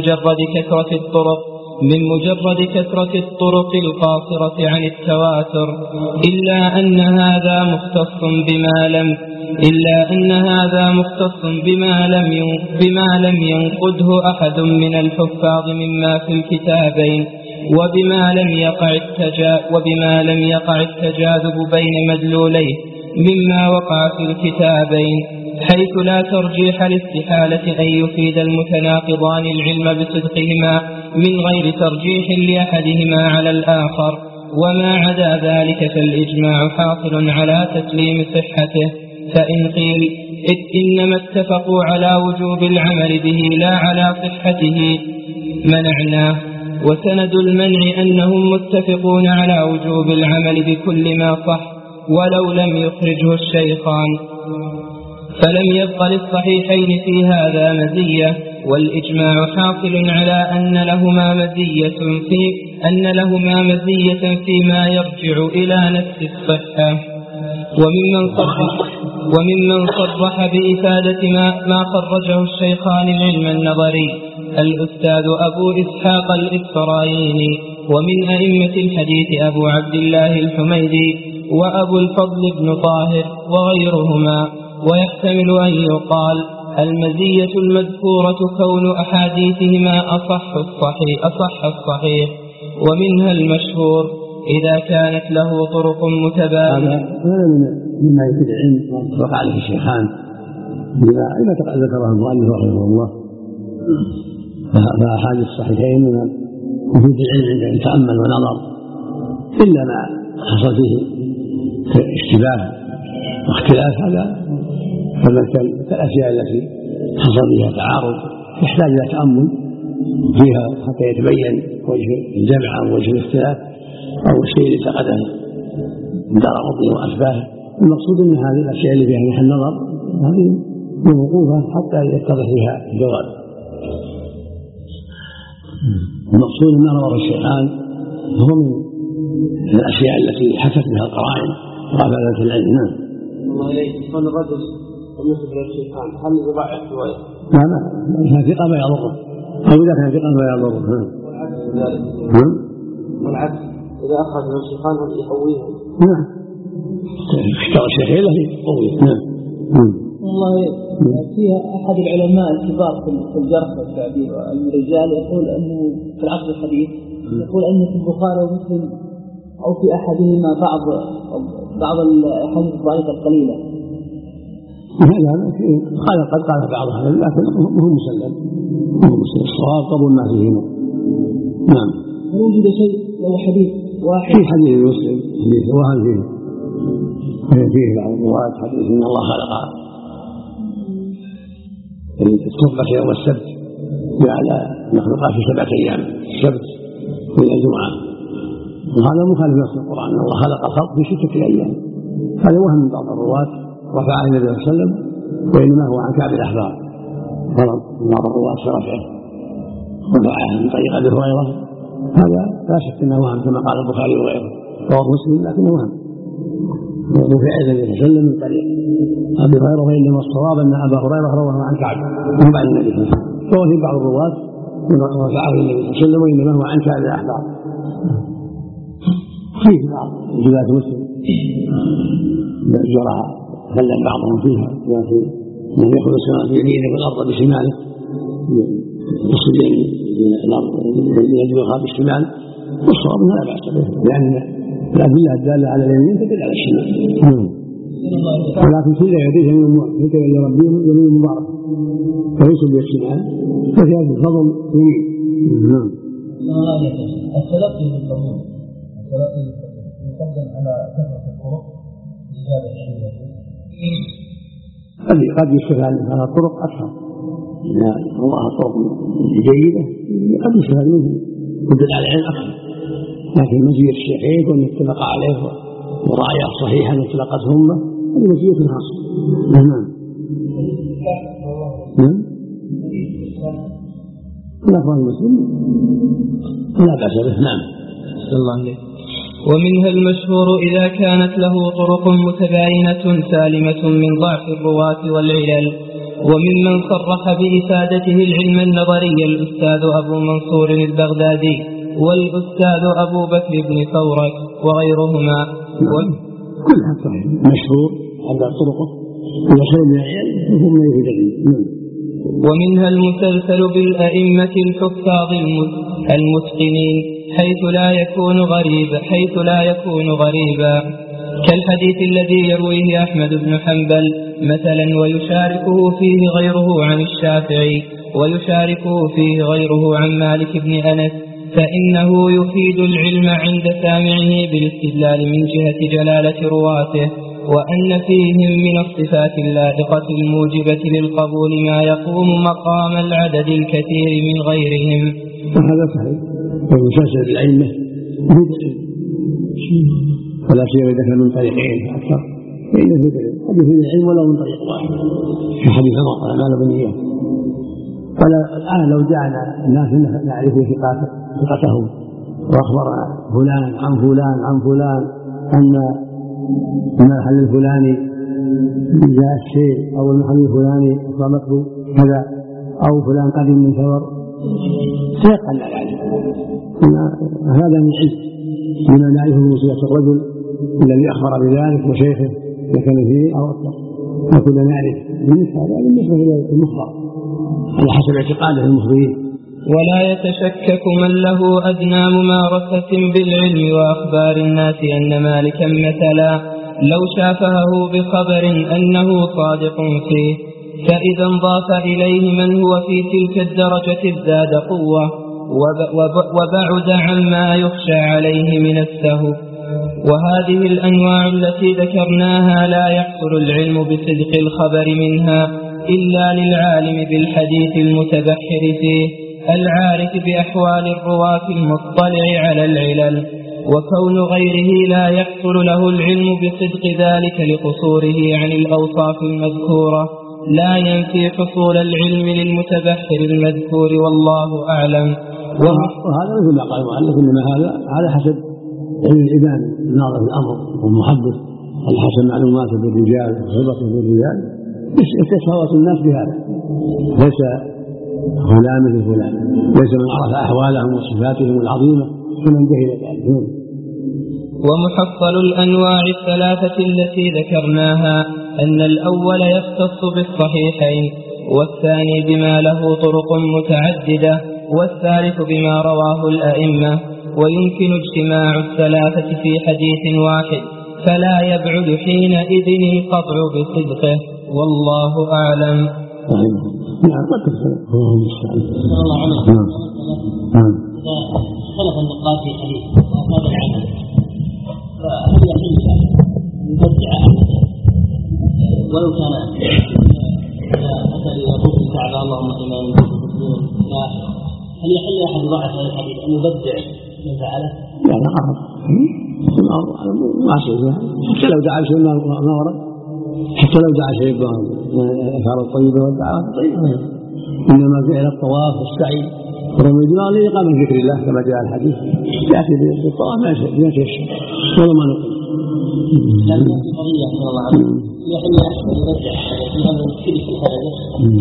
مجرد كثرة الطرق القاصرة عن التواتر، إلا أن هذا مختص بما لم ينقده أحد من الحفاظ مما في الكتابين، وبما لم يقع التجاذب بين مدلوليه مما وقع في الكتابين، حيث لا ترجيح لاستحالة أن يفيد المتناقضان العلم بصدقهما من غير ترجيح لأحدهما على الآخر، وما عدا ذلك فالإجماع حاصل على تسليم صحته، فإن قيل إنما اتفقوا على وجوب العمل به لا على صحته منعناه، وسند المنع أنهم متفقون على وجوب العمل بكل ما صح ولو لم يخرجه الشيخان، فلم يبق للصحيحين في هذا مزية، والإجماع حاصل على أن لهما مزية فيما يرجع إلى نفس الصحة. وممن صرح بإفادة ما خرجه الشيخان العلم النظري الأستاذ أبو إسحاق الإسفرايني، ومن أئمة الحديث أبو عبد الله الحميدي وأبو الفضل بن طاهر وغيرهما. ويحتمل أن يقال المزية المذكورة كون أحاديثهما أصح الصحيح ومنها المشهور إذا كانت له طرق متباينة. هذا مما يفيد العلم وقع عليه الشيخان لما ذكره المؤلف رحمه الله، فأحاديث الصحيحين يفيد العلم عند يتأمل ونظر، إلا ما حصل فيه اشتباه واختلاف هذا كالأشياء التي حصل فيها تعارض يحتاج إلى تأمل فيها حتى يتبين وجه الجمع أو وجه الاختلاف أو الشيء اللي اعتقده الدارقطني وأشباهه. المقصود أن هذه الأشياء اللي فيها محل نظر هذه موقوفة حتى يتضح فيها الجواب. المقصود أن نظر الشيخان هو من الأشياء التي حست بها القرائن وأفادت العلم. نعم. الله إليك كون الرجل بالنسبة للشيخان هل يضعف رواية؟ لا ثقة ما يضره، أو إذا كان ثقة ما يضره. والعكس ذلك. والعكس إذا أخذ من الشيخان هل يقويه؟ نعم. اختار الشيخين له يقويه. نعم. والله فيها أحد العلماء الكبار في الجرح والتعديل والرجال يقول أنه في العصر الحديث يقول أنه في البخاري ومسلم أو في أحدهما بعض الأحاديث الضعيفة القليلة. هذا قد قال بعضها لكن هو مسلم. الصواب قبول ما فيه. نعم. هل وجد شيء لو حديث واحد في حديث مسلم حديث وهل فيه بعض الروايات حديث إن الله خلق الخطبة يوم السبت جعل مخلوقات في 7 أيام السبت إلى الجمعة، وهذا مخالف نص القرآن أن الله خلق الخلق في 6 أيام. هذا وهم من بعض الرواة رفعه النبي صلى الله عليه وسلم وإنما هو عن كعب الأحبار، فرض بعض الرواة في رفعه رفعه من طريق أبي هريرة. هذا لا شك أنه وهم كما قال البخاري وغيره رواه مسلم لكنه وهم. ورفع النبي صلى الله عليه وسلم من طريق أبي هريرة وإنما الصواب أن أبا هريرة رواه عن كعب من بعد النبي صلى الله عليه وسلم. وفي بعض الرواة رفعه النبي صلى الله عليه وسلم وإنما هو عن كعب الأحبار. فيه بعض روايات مسلم جرى تكلم بعضهم فيها لكن من يأخذ السماء بيمينه والأرض بشماله يصل الأرض يجبرها بالشمال والصواب لا بأس به لأن الأدلة الدالة على اليمين تدل على الشمال. ولكن كل يديه يمين لربهم يمين مبارك فيصل بالشمال ففي هذا الفضل يمين. نعم. التلقي بالقبول يقدم على كثرة الطرق لهذا الشيء قد يستفاد من هذه الطرق أكثر يعني الله طرق جيدة قد يستفاد منه يدل على العلم أكثر، لكن مزية الشيخين وأن اتفق عليه ورأيه صحيحا اتلقتهما هذه مزية خاصة. نعم. الأفضل المسلم لا بأس به. نعم. الله عليه. ومنها المشهور إذا كانت له طرق متباينة سالمة من ضعف الرواة والعلل. وممن صرح بإفادته العلم النظري الأستاذ أبو منصور البغدادي والأستاذ أبو بكر بن ثورك وغيرهما. كلها صحيح مشهور عند طرقه إذا كان من العلم هم يفيد العلم. ومنها المسلسل بالأئمة الحفاظ المتقنين حيث لا يكون غريبا كالحديث الذي يرويه أحمد بن حنبل مثلا ويشاركه فيه غيره عن الشافعي ويشاركه فيه غيره عن مالك بن أنس، فإنه يفيد العلم عند سامعه بالاستدلال من جهة جلالة رواته وأن فيهم من الصفات اللائقة الموجبة للقبول ما يقوم مقام العدد الكثير من غيرهم. وهذا صحيح والمسلسل بالأئمة ولا سيما إذا كان من طريقين أكثر فإنه قد يفيد العلم ولو من طريق واحد في حديث عمر قال مال بنيه. الآن لو جاءنا الناس نعرف ثقتهم وأخبرنا فلان عن فلان عن فلان أن من الحل الفلاني جاء الشيء أو المحل الفلاني أصابته كذا أو فلان قدم من ثور سيقل عليه. هذا من علم بما نعرفه من صفة الرجل الذي أخبر بذلك وشيخه لكن فيه أو أكثر وكنا نعرف بالنسبة إلى المخبر على حسب اعتقاده المخبرين ولا يتشكك من له أدنى ممارسة بالعلم وأخبار الناس أن مالكا مثلا لو شافهه بخبر أنه صادق فيه، فإذا انضاف إليه من هو في تلك الدرجة ازداد قوة وبعد عما يخشى عليه من السهو. وهذه الأنواع التي ذكرناها لا يحصل العلم بصدق الخبر منها إلا للعالم بالحديث المتبحر فيه العارف بأحوال الرواة المطلع على العلل، وكون غيره لا يحصل له العلم بصدق ذلك لقصوره عن الأوصاف المذكورة لا ينفي حصول العلم للمتبحر المذكور، والله أعلم. وهذا مثل ما قال المؤلف إنما هذا حسب علم الإمام الناظر في الأمر والمحدث، على حسب معلوماته بالرجال وخبرته بالرجال يتفاوت الناس بهذا، ليس فلان مثل فلان، ليس من عرف أحوالهم وصفاتهم العظيمة فمن جهل ذلك. ومحصل الأنواع الثلاثة التي ذكرناها أن الأول يختص بالصحيحين، والثاني بما له طرق متعددة، والثالث بما رواه الأئمة، ويمكن اجتماع الثلاثة في حديث واحد، فلا يبعد حينئذ القطع بصدقه، والله أعلم. نعم قد تفصل الله عنه. إذا اختلف النقاد في حديث وأصاب العمل فهل يحل يبدع أحدا ولو كان أتى يقول الكعبة اللهم إنا من المسلمين، هل يحل أحد ضعف هذا الحديث أن يبدع من فعله؟ لا عرض ما شيء، حتى لو دعا شيء ما ورد، حتى لو دعا شيء الأثار الطيبة والدعوات الطيبة، إنما فعل الطواف والسعي ورمي الجمار لإقامة ذكر الله كما جاء الحديث يأتي بالطواف ما يشرك ولا ما نقل. لكن في قضية صلى الله عليه وسلم يحل أحد يبدع في هذا الكلف الخارجة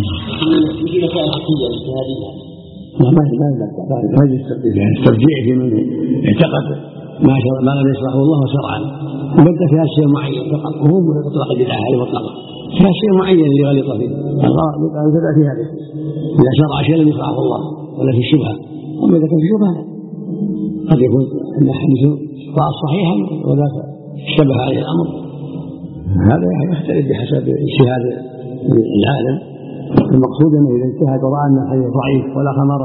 في مسائل فقهية اجتهادية. ما يجوز الترجيع في من اعتقد ما لم يشرحه الله شرعا يبدأ فيها شيء معين فقط، وهم يطلق البدعة عليه مطلقا فيها شيء معين اللي غلط فيه الله يبدأ في هذا إذا شرع شيء لم يشرحه الله ولا في الشبهة. أما إذا كان في شبهة قد يكون أن حديث رأى صحيحا وذاك اشتبه عليه الأمر، هذا يختلف بحسب اجتهاد العالم. المقصود أنه إذا اجتهد ورأى أن الحديث ضعيف ولا خمر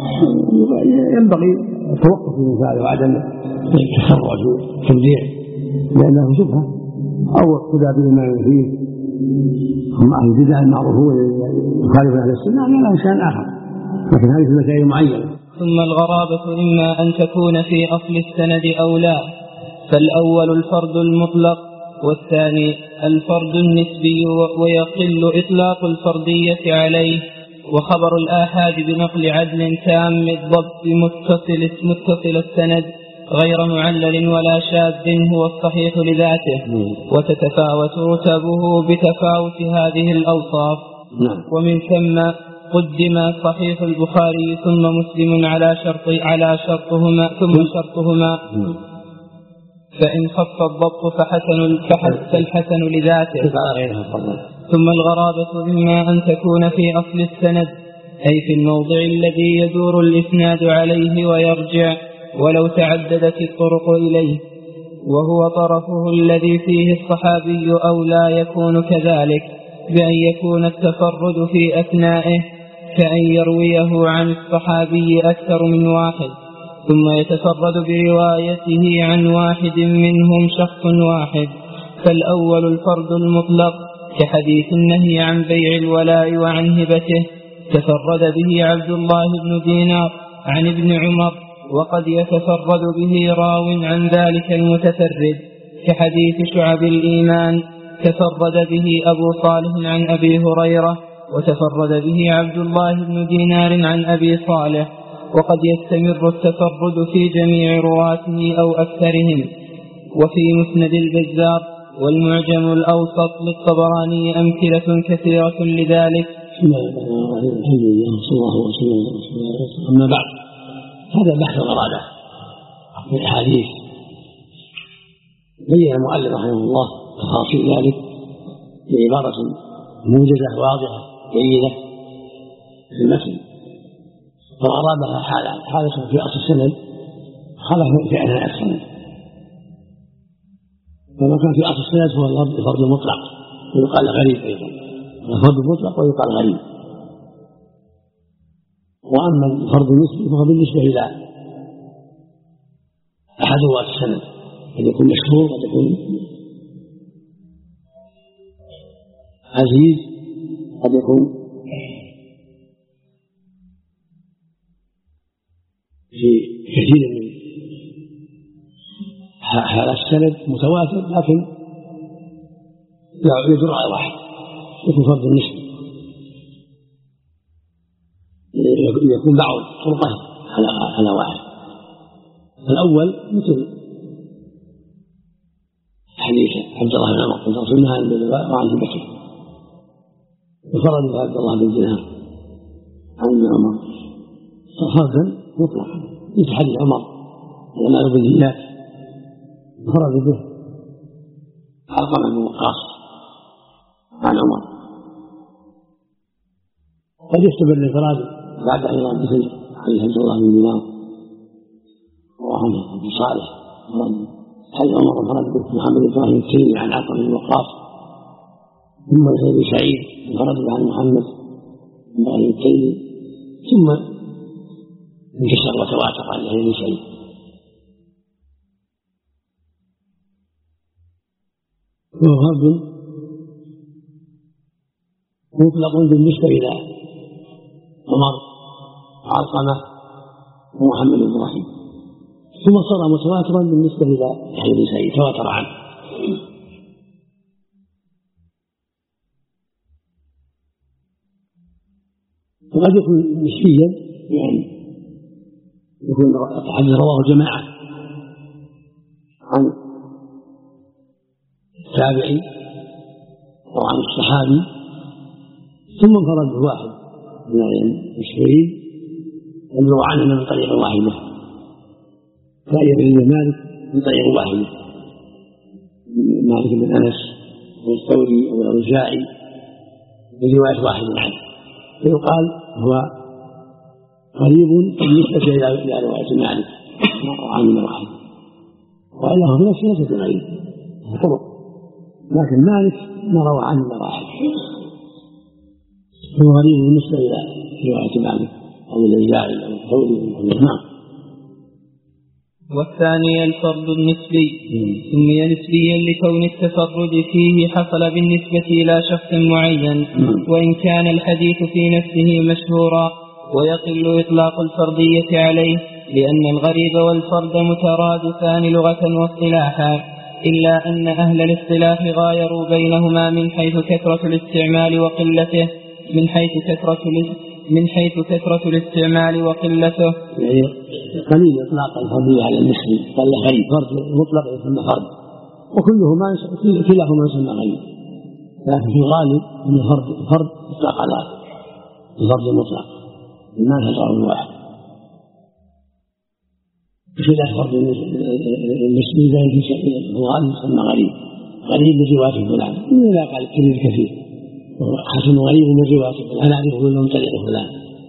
ينبغي التوقف من ذلك وعدم التسرع في التبديع لأنه شبهة، أو اقتدى بما فيه هم أهل البدع المعروفون يخالف أهل السنة على إنسان آخر، لكن هذه في مسائل معينة. ثم الغرابة إما أن تكون في أصل السند أو لا، فالأول الفرد المطلق، والثاني الفرد النسبي ويقل إطلاق الفردية عليه، وخبر الآحاد بنقل عدل تام الضبط متصل السند غير معلل ولا شاذ هو الصحيح لذاته، وتتفاوت رتبه بتفاوت هذه الأوصاف. ومن ثم قدم صحيح البخاري ثم مسلم على شرطهما ثم شرطهما، فإن خف الضبط فالحسن لذاته. ثم الغرابة إما أن تكون في أصل السند أي في الموضع الذي يدور الإسناد عليه ويرجع ولو تعددت الطرق إليه، وهو طرفه الذي فيه الصحابي أو لا يكون كذلك بأن يكون التفرد في أثنائه كأن يرويه عن الصحابي أكثر من واحد ثم يتفرد بروايته عن واحد منهم شخص واحد، فالأول الفرد المطلق كحديث النهي عن بيع الولاء وعن هبته تفرد به عبد الله بن دينار عن ابن عمر، وقد يتفرد به راو عن ذلك المتفرد كحديث شعب الإيمان تفرد به أبو صالح عن أبي هريرة، وتفرد به عبد الله بن دينار عن أبي صالح، وقد يستمر التفرد في جميع رواته أو أكثرهم. وفي مسند البزار والمعجم الأوسط للطبراني أمثلة كثيرة لذلك. أما بعد، هذا بحث الغرابة في الحديث. بين المؤلف رحمه الله تفاصيل ذلك بعبارة موجزة واضحة جيدة في المتن، فغرابها حالة في أصل السند خلف في أثناء السند، فما كان في أصل السند هو الفرد المطلق ويقال غريب أيضا، الفرد المطلق ويقال غريب. وأما الفرد النسبي فهو بالنسبة إلى أحد رواة السند، قد يكون مشهور قد يكون عزيز قد يكون في كثير من هذا السند متواتر، لكن لا يدر على واحد، يكون فرد النسبي يكون بعض طرقه على واحد. الأول مثل حديث عبد الله بن عمر قلت رسولنا عن البلواء وعن البكر، وفرد عبد الله بن دينار عن ابن عمر فردا مطلقا مثل حديث عمر وما بالنيات فرد به علقمة بن وقاص عن عمر. قد يستمر الانفراد بعد أيضا مثل حديث عبد الله بن دينار وعمر بن صالح حديث عمر انفرد به محمد بن إبراهيم التيمي عن علقمة بن وقاص، ثم الخير سعيد انفرد به عن محمد بن إبراهيم التيمي، ثم انتشر وتواتر عن الخير سعيد. وهو فرد مطلق بالنسبة إلى عمر وعلقمة ومحمد بن إبراهيم، ثم صار متواترا بالنسبة إلى يحيى بن سعيد تواتر عنه. وقد يكون نسبيا يعني يكون حديث رواه جماعة عن التابعي أو عن الصحابي ثم انفرد بواحد من المشهورين يروى عنه من طريق واحدة، كأي بن مالك من طريق واحدة، مالك بن أنس والثوري أو الأوزاعي برواية واحد عنه، فيقال هو قريب بالنسبة إلى رواية مالك عن من واحد، وإلا هو في نفسه ليس غريب طرق، لكن مالك ما روى عنه من واحد هو غريب بالنسبة إلى رواية مالك أو الأوزاعي أو الثوري أو نعم. والثاني الفرد النسبي سمي نسبيا لكون التفرد فيه حصل بالنسبة إلى شخص معين، وإن كان الحديث في نفسه مشهورا، ويقل إطلاق الفردية عليه لأن الغريب والفرد مترادفان لغة واصطلاحا، إلا أن أهل الاصطلاح غايروا بينهما من حيث كثرة الاستعمال وقلته الاستعمال وقلته. يعني قليل إطلاق الفردية على النسبي، قال غريب فرد مطلق يسمى فرد، كلاهما يسمى غريب، لكن في الغالب أن الفرد يطلق على الفرد المطلق الناس يطلقون واحد، بخلاف فرد النسبي في الغالب يسمى غريب من رواية فلان، لا قال كثير كثير حسن غريب من رواية فلان أعرفه من طريق فلان.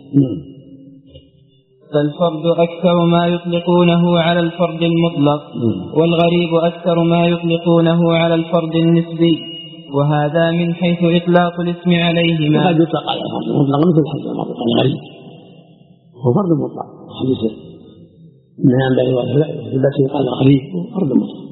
فالفرد أكثر ما يطلقونه على الفرد المطلق، والغريب أكثر ما يطلقونه على الفرد النسبي، وهذا من حيث إطلاق الاسم عليهما. وقد يطلق على الفرد المطلق مثل حديث المطلق الغريب هو فرد مطلق، حديث من ينبغي التي قال غريب فرد مطلق،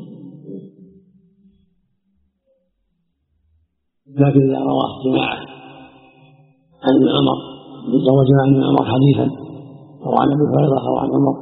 لكن إذا رواه جماعة عن ابن عمر روى جماعة عن ابن عمر حديثا أو عن أبي هريرة أو عن عمر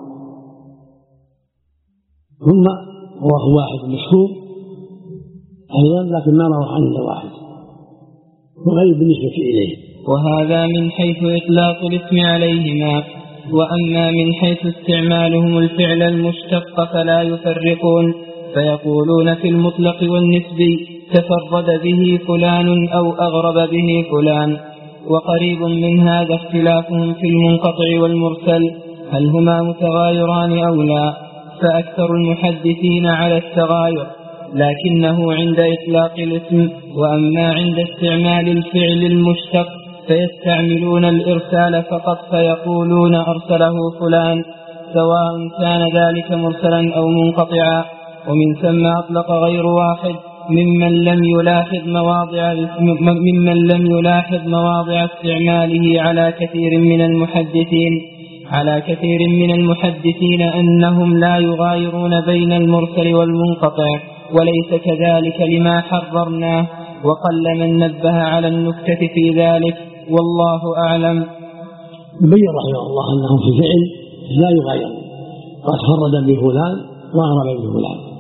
ثم رواه واحد مشهور أيضا لكن ما روى عنه إلا واحد وغير بالنسبة إليه، وهذا من حيث إطلاق الاسم عليهما. وأما من حيث استعمالهم الفعل المشتق فلا يفرقون، فيقولون في المطلق والنسبي تفرد به فلان أو أغرب به فلان. وقريب من هذا اختلافهم في المنقطع والمرسل، هل هما متغايران أو لا؟ فأكثر المحدثين على التغاير، لكنه عند إطلاق الاسم، وأما عند استعمال الفعل المشتق فيستعملون الإرسال فقط فيقولون أرسله فلان، سواء كان ذلك مرسلا أو منقطعا. ومن ثم أطلق غير واحد ممن لم يلاحظ مواضع استعماله على كثير من المحدثين أنهم لا يغايرون بين المرسل والمنقطع، وليس كذلك لما حررناه، وقل من نبه على النكتة في ذلك، والله أعلم. بين رحمه الله أنهم في فعل لا يغايرون، قد فرد بفلان وأغرب بفلان،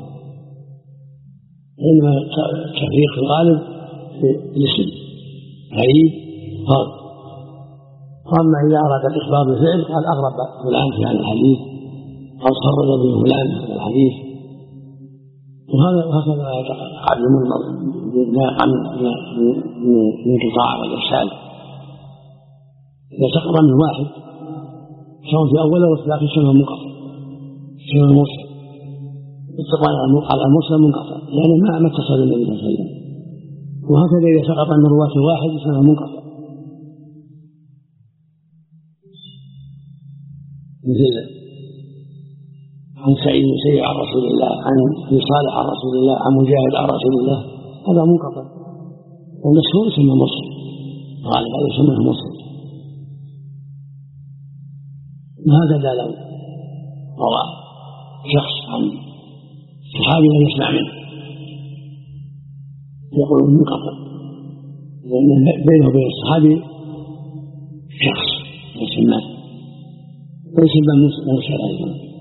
إنما التفريق في الغالب في الاسم غريب فرد. أما إذا أراد الإخبار بفعل قال أغرب فلان في هذا الحديث أو فرد به فلان في هذا الحديث، وهكذا يتقدم من انقطاع والإرسال. إذا سقط من واحد سواء في أوله وثلاثة سنة منقطع سنة المرسل اتقى على المرسل منقطع لأنه ما اتصل بالنبي صلى الله عليه وسلم. وهكذا إذا سقط من رواة واحد سنة منقطع، مثل عن سعيد بن مسيب عن رسول الله، عن ابن صالح عن رسول الله، عن مجاهد عن رسول الله، هذا منقطع، والمشهور يسمى مرسل، غالبا هذا يسمى مرسل. وهكذا لو روى شخص عن صحابي لم يسمع منه يقول منقطع، لأن بينه وبين الصحابي شخص يسمى ويسمى مرسل أيضا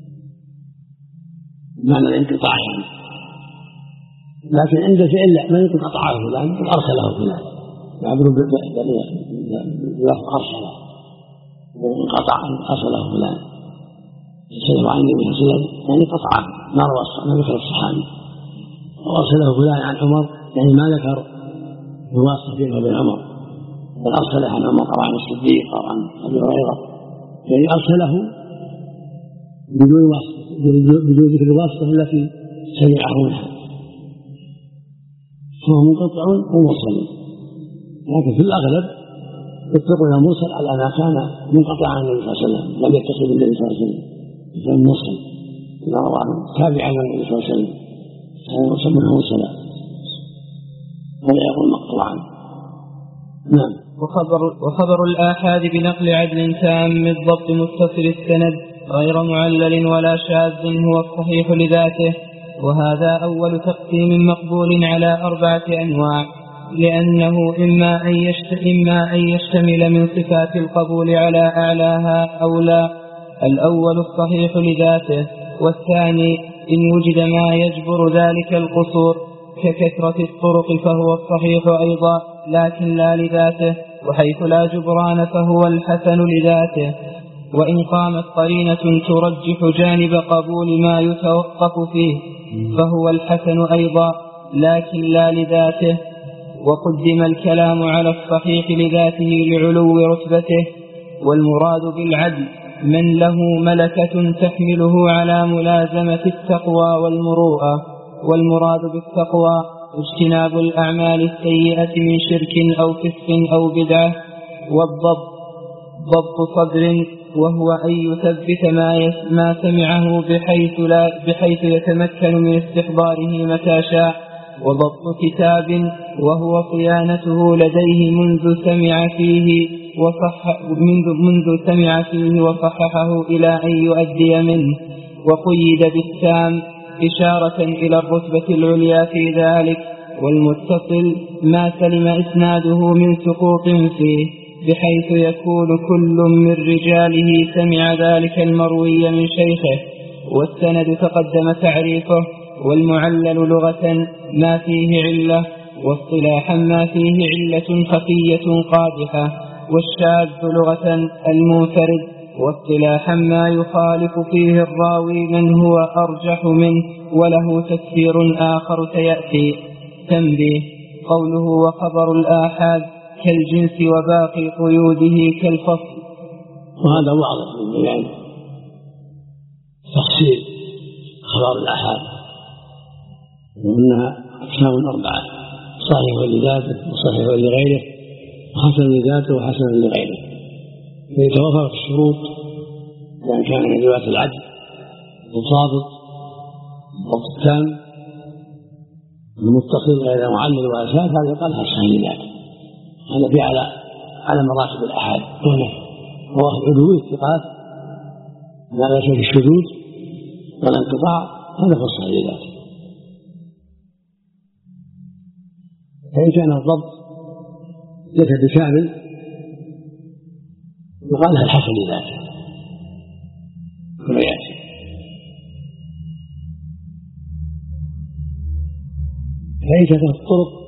بمعنى الانقطاع يعني. لكن عند فعل ما يقول قطعه فلان أرسله فلان، يعبر بلفظ أرسله، انقطع أرسله فلان يسلم عن النبي صلى الله عليه وسلم يعني قطعه، ما ذكر الصحابي. وأرسله فلان عن عمر يعني ما ذكر بواسطة بينه وبين عمر، بل أرسله عن عمر أو عن الصديق أو عن أبي هريرة، يعني أرسله بدون واسطة، بدون ذكر الواسطة التي سمعه منها، فهو منقطع ومرسل. لكن في الأغلب يطلق إلى مرسل على ما كان منقطع عن النبي صلى الله عليه وسلم، لم يتصل بالنبي صلى الله عليه وسلم، يسمى مرسل إذا رواه تابعا عن النبي صلى الله عليه وسلم يسمى مرسلا، ولا يقول مقطوعا. نعم. وخبر الآحاد بنقل عدل تام الضبط متصل السند غير معلل ولا شاذ هو الصحيح لذاته، وهذا أول تقسيم مقبول على 4 أنواع، لأنه إما أن يشتمل من صفات القبول على أعلاها أو لا. الأول الصحيح لذاته، والثاني إن وجد ما يجبر ذلك القصور ككثرة الطرق فهو الصحيح أيضا لكن لا لذاته، وحيث لا جبران فهو الحسن لذاته. وإن قامت قرينة ترجح جانب قبول ما يتوقف فيه فهو الحسن أيضا لكن لا لذاته. وقدم الكلام على الصحيح لذاته لعلو رتبته، والمراد بالعدل من له ملكة تحمله على ملازمة التقوى والمروءة. والمراد بالتقوى اجتناب الأعمال السيئة من شرك أو فسق أو بدعة. والضبط ضبط صدر، وهو أن يثبت ما سمعه بحيث يتمكن من استحضاره متى شاء. وضبط كتاب، وهو صيانته لديه منذ سمع فيه وصححه إلى أن يؤدي منه. وقيد بالتام إشارة إلى الرتبة العليا في ذلك. والمتصل ما سلم إسناده من سقوط فيه، بحيث يكون كل من رجاله سمع ذلك المروي من شيخه. والسند تقدم تعريفه. والمعلل لغة ما فيه علة، واصطلاحا ما فيه علة خفية قادحة. والشاذ لغة المنفرد، واصطلاحا ما يخالف فيه الراوي من هو أرجح منه وله تفسير آخر سيأتي. تنبيه: قوله وخبر الآحاد كالجنس وباقي قيوده كالفصل. وهذا واضح من بيان تفصيل خبر الآحاد، وأنها أقسام 4: صحيح لذاته وصحيح لغيره حسن لذاته وحسن لغيره. فيتوفرت الشروط يعني كان من رواية العدل والضابط والضبط التام المتصل غير معلل وأساس، هذا يقال حسن لذاته. هذا في على مراتب الأحاد دونه، وهو عدول الثقات لا بأس بالشذوذ ولا انقطاع، هذا هو الصحيح لذاته. فإن كان الضبط جسد كامل يقال لها الحسن لذاته كما يأتي. فإن كانت الطرق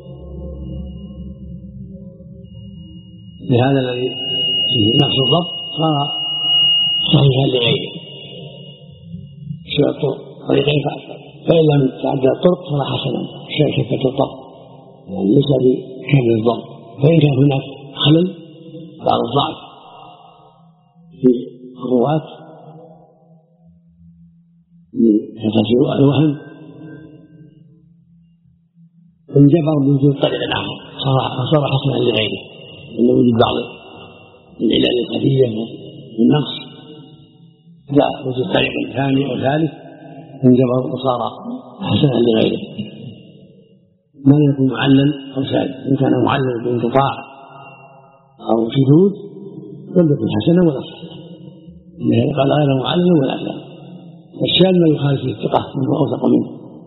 لهذا الذي فيه نقص الضبط صار صحيحا لغيره، سوى طريقين فأكثر، فإن لم تعدد الطرق صار حسنا شتى الضبط يعني ليس بكامل الضبط. فإن كان هناك خلل بعض الضعف في الرواة لكثرة الوهم انجبر بوجود طريق آخر صار حسنا لغيره، من وجود بعض العلل الخفية والنقص لا وجود طريق ثاني أو ثالث انجبر وصار حسنا لغيره. ما يكون معلل أو شاذ، إن كان معلل بانقطاع أو شذوذ لم يكن حسنا ولا صحيحا، لهذا قال غير معلل ولا شاذ. الشاذ ما يخالف الثقة منه أوثق منه.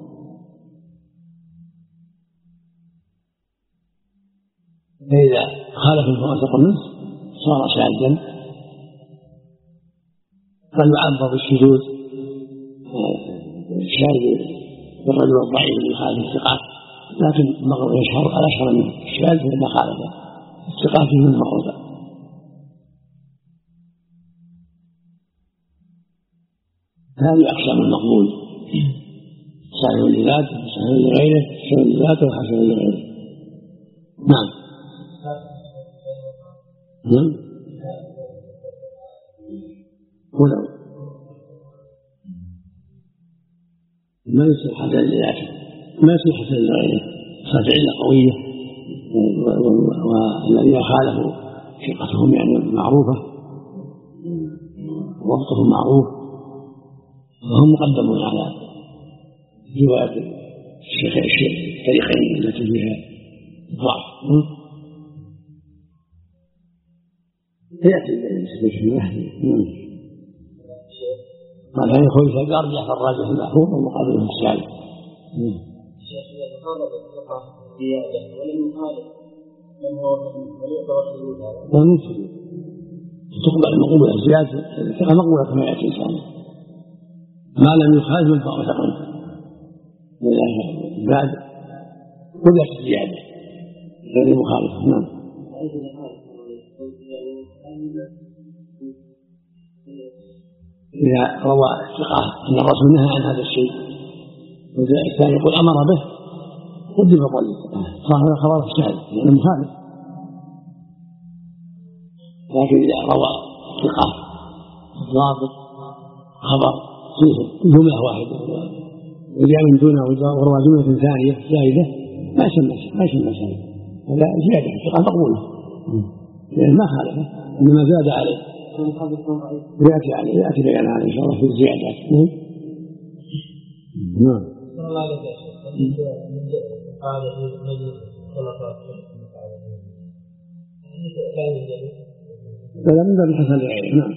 فإذا خالف منه أوثق منه صار شاذا، قد يعبر بالشذوذ الشاذ بالرجل الضعيف اللي يخالف الثقات، لكن الأشهر منه الشاذ لما خالف الثقات فيه منه أوثق. هذه أقسام المقبول: صحيح لذاته وصحيح لغيره، حسن لذاته وحسن لغيره. نعم. ولو ما يصير حسن لذاته ما يصير حسن لغيره، صارت علة قوية، والذين خالفوا ثقتهم يعني معروفة وضبطهم معروف، وهم مقدمون على رواية الشيخين التي فيها ضعف. يأتي ما كان يخوي فيرجع فالراجح المحفوظ ومقابله السالم. الشيخ إذا تقرب الثقة زيادة ولم يخالف من هو هل يعتبر هذا؟ لا ممكن تقبل مقبولة الزيادة، الثقة مقبولة كما يأتي إنسان ما لم يخالف من فهو ثقة بعد قدرة الزيادة غير المخالفة. نعم. إذا روى الثقة أن الرسول نهى عن هذا الشيء والثاني يقول أمر به قدم قول الثقة صار هذا خبر الشاذ لأنه مخالف. لكن إذا روى الثقة ضابط خبر فيه جملة واحدة وجاء من دونه وروى جملة ثانية زائدة ما يسمى شيء، هذا زيادة الثقة مقبولة لأن ما خالفه إنما زاد عليه يأتي بيان عليه إن شاء الله في الزيادات. نعم. الله عليك يا شيخ، قال مجلس الخلفاء فلا من باب الحسن لغيره. نعم.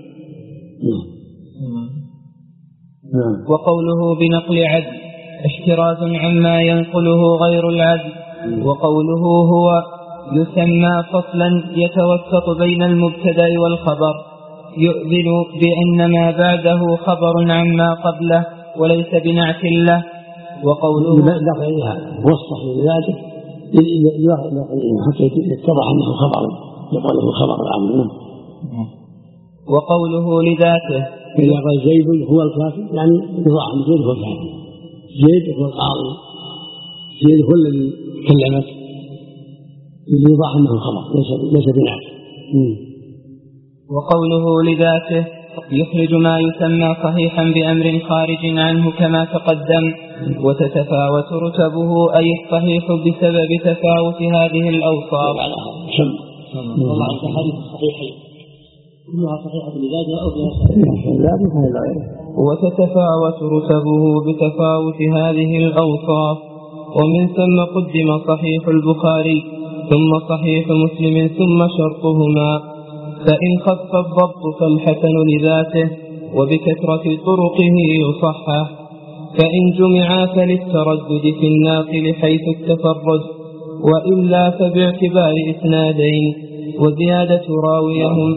وقوله بنقل عدل احتراز عما ينقله غير العدل. وقوله هو يسمى فصلا يتوسط بين المبتدأ والخبر، يؤذن بأن ما بعده خبر عما قبله وليس بنعت له. وقوله نقلها وصف لذاته حتى يتضح أنه خبر يقول له خبر العام. وقوله لذاته إذا قال زيد هو الكافي يعني يضاع عن زيد هو الكافي، زيد هو القاضي، زيد هو الذي كلمت، يضاع أنه خبر ليس بنعت. وقوله لذاته يخرج ما يسمى صحيحا بأمر خارج عنه كما تقدم. وتتفاوت رتبه أي الصحيح بسبب تفاوت هذه الأوصاف. والله عن أحاديث الصحيحين كلها صحيحة لذاتها أو فيها وتتفاوت رتبه بتفاوت هذه الأوصاف، ومن ثم قدم صحيح البخاري ثم صحيح مسلم ثم شرطهما، فإن خف الضبط فالحسن لذاته وبكثرة طرقه يصحح، فإن جمعا فللتردد في الناقل حيث التفرد، وإلا فباعتبار إسنادين وزيادة راويهم.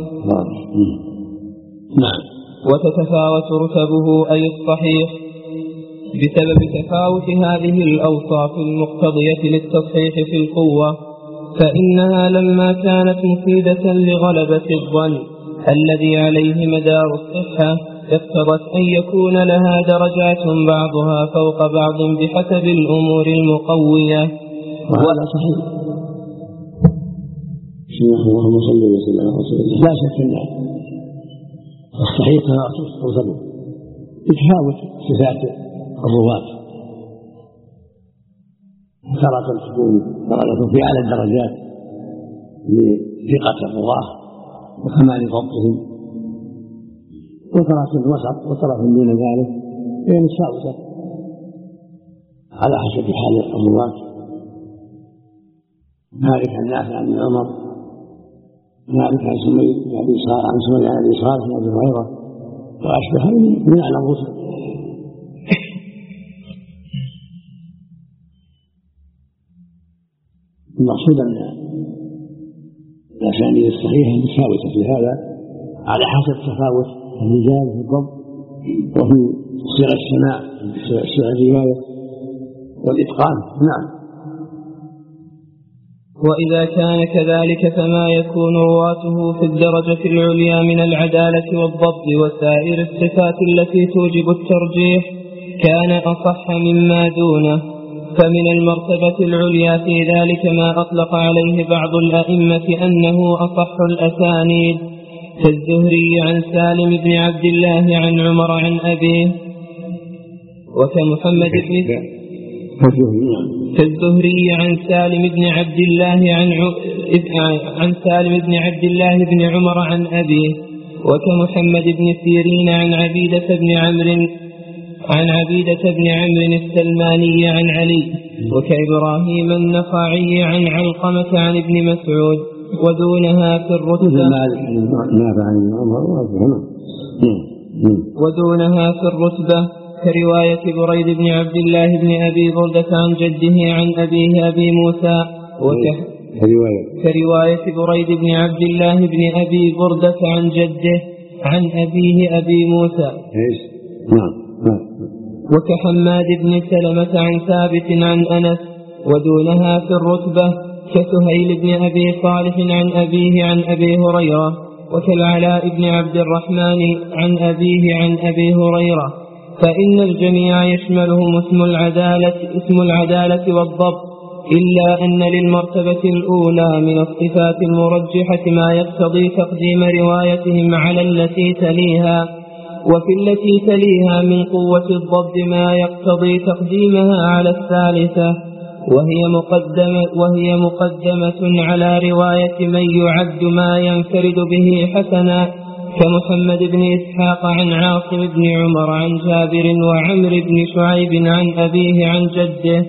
وتتفاوت رتبه أي الصحيح بسبب تفاوت هذه الأوصاف المقتضية للتصحيح في القوة، فإنها لما كانت مفيدة لغلبة الظن الذي عليه مدار الصحة اقتضت أن يكون لها درجات بعضها فوق بعض بحسب الأمور المقوية. وهذا صحيح. اللهم صل وسلم على رسول الله. لا شك أن الصحيح ترتبه بتفاوت صفات الرواة، تارة تكون درجة في أعلى الدرجات لثقة الرواة وكمال ضبطهم، وتارة وسط وتارة دون ذلك، هي متفاوتة على حسب حال الرواة. مالك عن نافع عن عمر، مالك عن سميد بن أبي صالح عن سميد عن أبي صالح بن أبي هريرة وأشبه من أعلى الرسل. المقصود أن الأسانيد الصحيحة متفاوتة في هذا على حسب تفاوت الرجال في الضبط وفي صيغة السماع صيغة الرواية والإتقان. نعم. وإذا كان كذلك فما يكون رواته في الدرجة العليا من العدالة والضبط وسائر الصفات التي توجب الترجيح كان أصح مما دونه. فمن المرتبة العليا في ذلك ما أطلق عليه بعض الأئمة أنه أصح الأسانيد، كالزهري عن سالم بن عبد الله عن عمر عن أبيه، وكمحمد بن كالزهري عن سالم بن عبد الله عن سالم بن عبد الله بن عمر عن أبيه، وكمحمد بن سيرين عن عبيدة بن عمرو السلماني عن علي، وكإبراهيم النخعي عن علقمة عن ابن مسعود، ودونها في الرتبة كرواية بريد بن عبد الله بن أبي بردة عن جده عن أبيه أبي موسى، كرواية بريد بن عبد الله بن أبي بردة عن جده عن أبيه أبي موسى، وكحماد بن سلمة عن ثابت عن أنس، ودونها في الرتبة كسهيل بن أبي صالح عن أبيه عن أبي هريرة، وكالعلاء بن عبد الرحمن عن أبيه عن أبي هريرة، فإن الجميع يشملهم اسم العدالة والضبط، إلا أن للمرتبة الأولى من الصفات المرجحة ما يقتضي تقديم روايتهم على التي تليها، وفي التي تليها من قوة الضبط ما يقتضي تقديمها على الثالثة، وهي مقدمة على رواية من يعد ما ينفرد به حسنا، كمحمد بن إسحاق عن عاصم بن عمر عن جابر وعمر بن شعيب عن أبيه عن جده.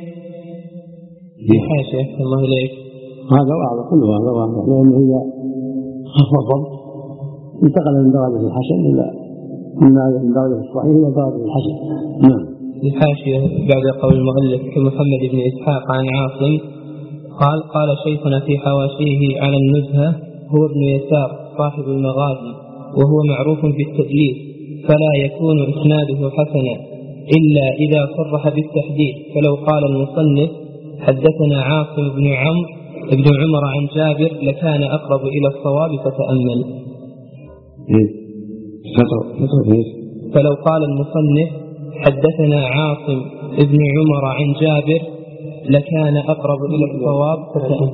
حاشا الله إليك. هذا واضح، كله هذا واضح، لأنه إذا خف الضبط انتقل من درجة الحسن إلى من درجة الصحيح إلى درجة الحسن. نعم. الحاشية بعد قول المؤلف كمحمد بن إسحاق عن عاصم قال شيخنا في حواشيه على النزهة هو ابن يسار صاحب المغازي، وهو معروف بالتدليس، فلا يكون إسناده حسنا إلا إذا صرح بالتحديث، فلو قال المصنف حدثنا عاصم بن عمر عن جابر لكان أقرب إلى الصواب، فتأمل. فلو قال المصنف حدثنا عاصم بن عمر عن جابر لكان أقرب إلى الصواب، فتأمل.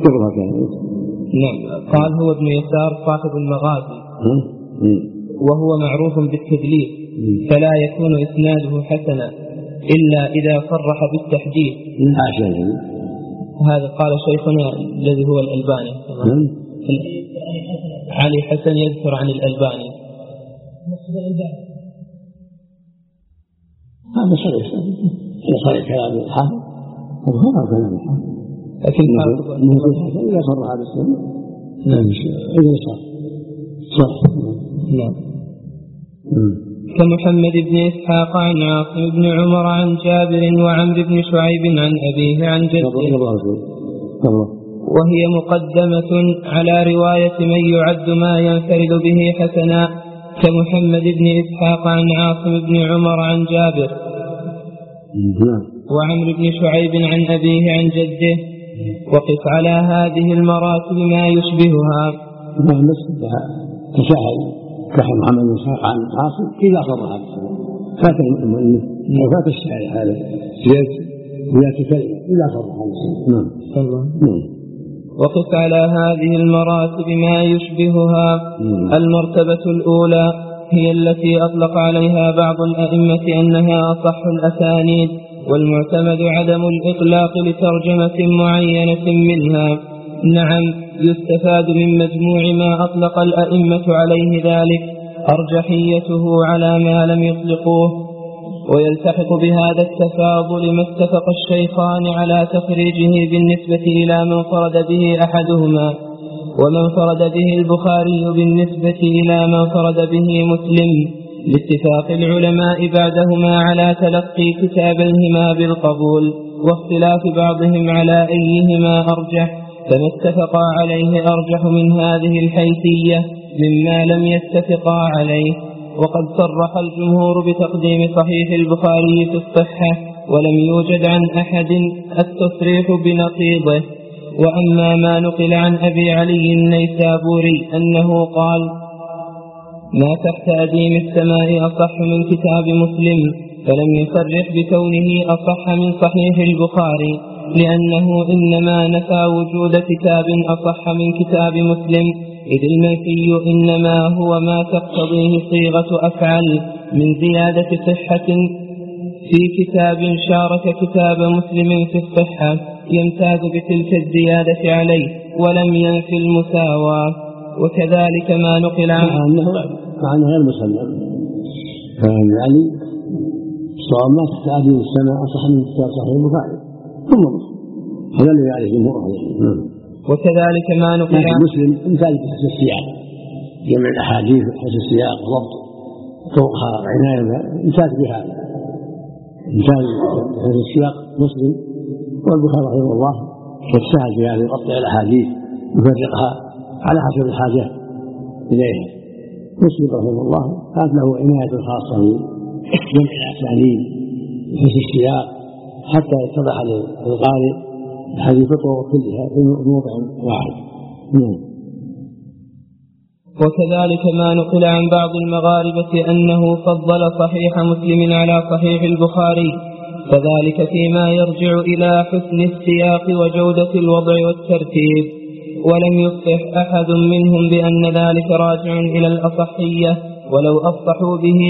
نعم. قال هو ابن يسار صاحب المغازي وهو معروف بالتدليس، فلا يكون إسناده حسنا إلا إذا صرح بالتحديث. هذا قال شيخنا الذي هو الألباني. علي حسن يذكر عن الألباني. هذا صحيح كلام الحافظ، هذا كلام الحافظ، لكن الحسن إذا صرح بالسنة إذا صح. نعم. كمحمد بن إسحاق عن عاصم بن عمر عن جابر وعمرو بن شعيب عن أبيه عن جده، وهي مقدمة على رواية من يعد ما ينفرد به حسنا، كمحمد بن إسحاق عن عاصم بن عمر عن جابر وعمرو بن شعيب عن أبيه عن جده. وقف على هذه المراتب ما يشبهها. كحل محمد بن إسحاق عن عاصم إذا صرح بالسنة، فات المؤلف وفات الشارع هذا زيادة كلمة إذا صرح بالسنة. وقف على هذه المراتب ما يشبهها. المرتبة الأولى هي التي أطلق عليها بعض الأئمة أنها أصح الأسانيد، والمعتمد عدم الإطلاق لترجمة معينة منها. نعم، يستفاد من مجموع ما أطلق الأئمة عليه ذلك أرجحيته على ما لم يطلقوه، ويلتحق بهذا التفاضل ما اتفق الشيخان على تخريجه بالنسبة إلى من فرد به أحدهما، ومن فرد به البخاري بالنسبة إلى من فرد به مسلم، لاتفاق العلماء بعدهما على تلقي كتابيهما بالقبول، واختلاف بعضهم على أيهما أرجح، فما اتفقا عليه أرجح من هذه الحيثية مما لم يتفقا عليه. وقد صرح الجمهور بتقديم صحيح البخاري في الصحة، ولم يوجد عن أحد التصريح بنقيضه. وأما ما نقل عن أبي علي النيسابوري أنه قال: ما تحت أديم السماء أصح من كتاب مسلم، فلم يصرح بكونه أصح من صحيح البخاري، لأنه إنما نفى وجود كتاب أصح من كتاب مسلم، إذ المنفي إنما هو ما تقتضيه صيغة أفعل من زيادة صحة في كتاب شارك كتاب مسلم في الصحة، يمتاز بتلك الزيادة عليه ولم ينفي المساواة. وكذلك ما نقل عنه مع أنه غير مسلم، يعني صواب ما تحت أديم السماء أصح من كتاب صحيح البخاري ثم مسلم، هذا الذي عليه الجمهور. وكذلك ما نقل عن مسلم امتاز بحسب السياق، جمع الأحاديث بحسب السياق وضبط طرقها وعناية، امتاز بهذا، امتاز بحسب السياق مسلم. والبخاري رحمه الله يجتهد في هذا، يقطع الأحاديث يفرقها على حسب الحاجة إليها. مسلم رحمه الله كانت له عناية خاصة بجمع الأسانيد بحسب السياق حتى يتضح للقارئ الحديث الطرق كلها في موضع واحد. وكذلك ما نقل عن بعض المغاربة أنه فضل صحيح مسلم على صحيح البخاري، فذلك فيما يرجع إلى حسن السياق وجودة الوضع والترتيب، ولم يصح أحد منهم بأن ذلك راجع إلى الأصحية، ولو أصحوا به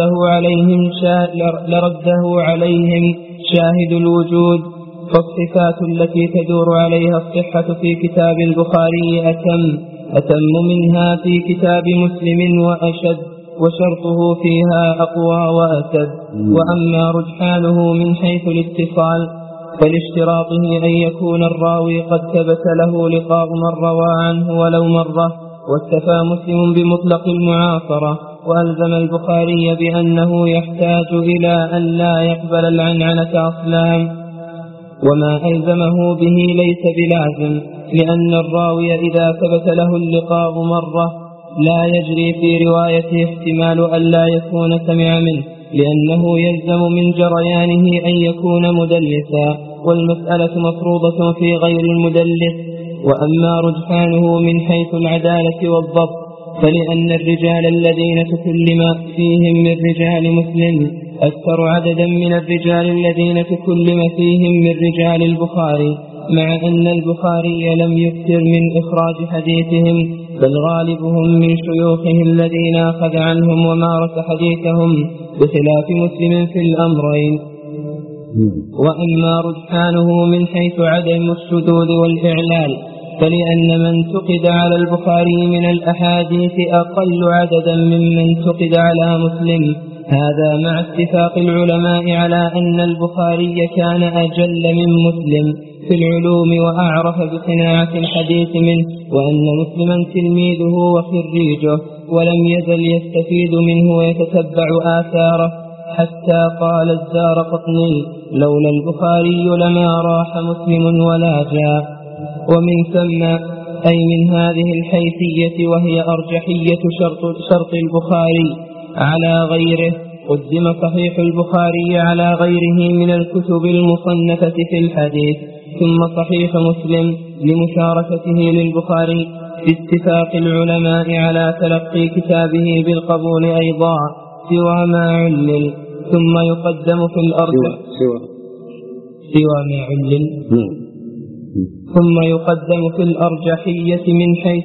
لرده عليهم شاهد الوجود. فالصفات التي تدور عليها الصحة في كتاب البخاري أتم منها في كتاب مسلم وأشد، وشرطه فيها أقوى وأسد. وأما رجحانه من حيث الاتصال فلاشتراطه أن يكون الراوي قد ثبت له لقاء من روى عنه ولو مرة، واكتفى مسلم بمطلق المعاصرة، وألزم البخاري بأنه يحتاج إلى أن لا يقبل العنعنة أصلا، وما ألزمه به ليس بلازم، لأن الراوي إذا ثبت له اللقاء مرة لا يجري في روايته احتمال أن لا يكون سمع منه، لأنه يلزم من جريانه أن يكون مدلسا، والمسألة مفروضة في غير المدلس. وأما رجحانه من حيث العدالة والضبط فلأن الرجال الذين تكلم فيهم من رجال مسلم أكثر عددا من الرجال الذين تكلم فيهم من رجال البخاري، مع أن البخاري لم يكثر من إخراج حديثهم، بل غالبهم من شيوخه الذين أخذ عنهم ومارس حديثهم، بخلاف مسلم في الأمرين. وأما رجحانه من حيث عدم الشذوذ والإعلال فلأن من انتقد على البخاري من الأحاديث أقل عددا ممن انتقد على مسلم، هذا مع اتفاق العلماء على أن البخاري كان أجل من مسلم في العلوم وأعرف بصناعة الحديث منه، وأن مسلما تلميذه وخريجه ولم يزل يستفيد منه ويتتبع آثاره، حتى قال الدارقطني: لولا البخاري لما راح مسلم ولا جاء. ومن ثم أي من هذه الحيثية وهي أرجحية شرط البخاري على غيره، قدم صحيح البخاري على غيره من الكتب المصنفة في الحديث، ثم صحيح مسلم لمشاركته للبخاري باتفاق العلماء على تلقي كتابه بالقبول أيضا سوى ما علل، ثم يقدم في الأرض سوى ما علل، ثم يقدم في الأرجحية من حيث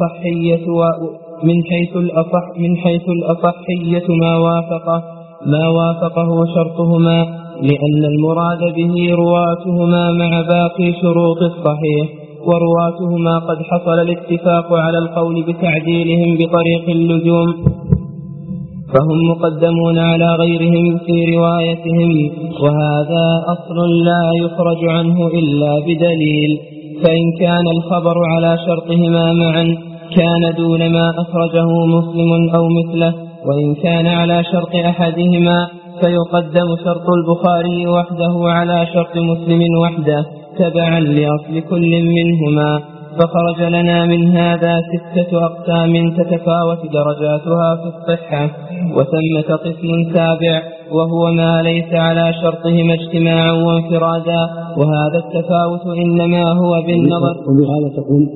الأصحية ما وافقه شرطهما، لأن المراد به رواتهما مع باقي شروط الصحيح، ورواتهما قد حصل الاتفاق على القول بتعديلهم بطريق اللزوم، فهم مقدمون على غيرهم في روايتهم، وهذا أصل لا يخرج عنه إلا بدليل. فإن كان الخبر على شرطهما معا كان دون ما أخرجه مسلم أو مثله، وإن كان على شرط أحدهما فيقدم شرط البخاري وحده على شرط مسلم وحده تبعا لأصل كل منهما. فخرج لنا من هذا 6 أقسام تتفاوت درجاتها في الصحة، وثمة قسم سابع وهو ما ليس على شرطهما اجتماعا وانفرادا، وهذا التفاوت إنما هو بالنظر. وبهذا تقول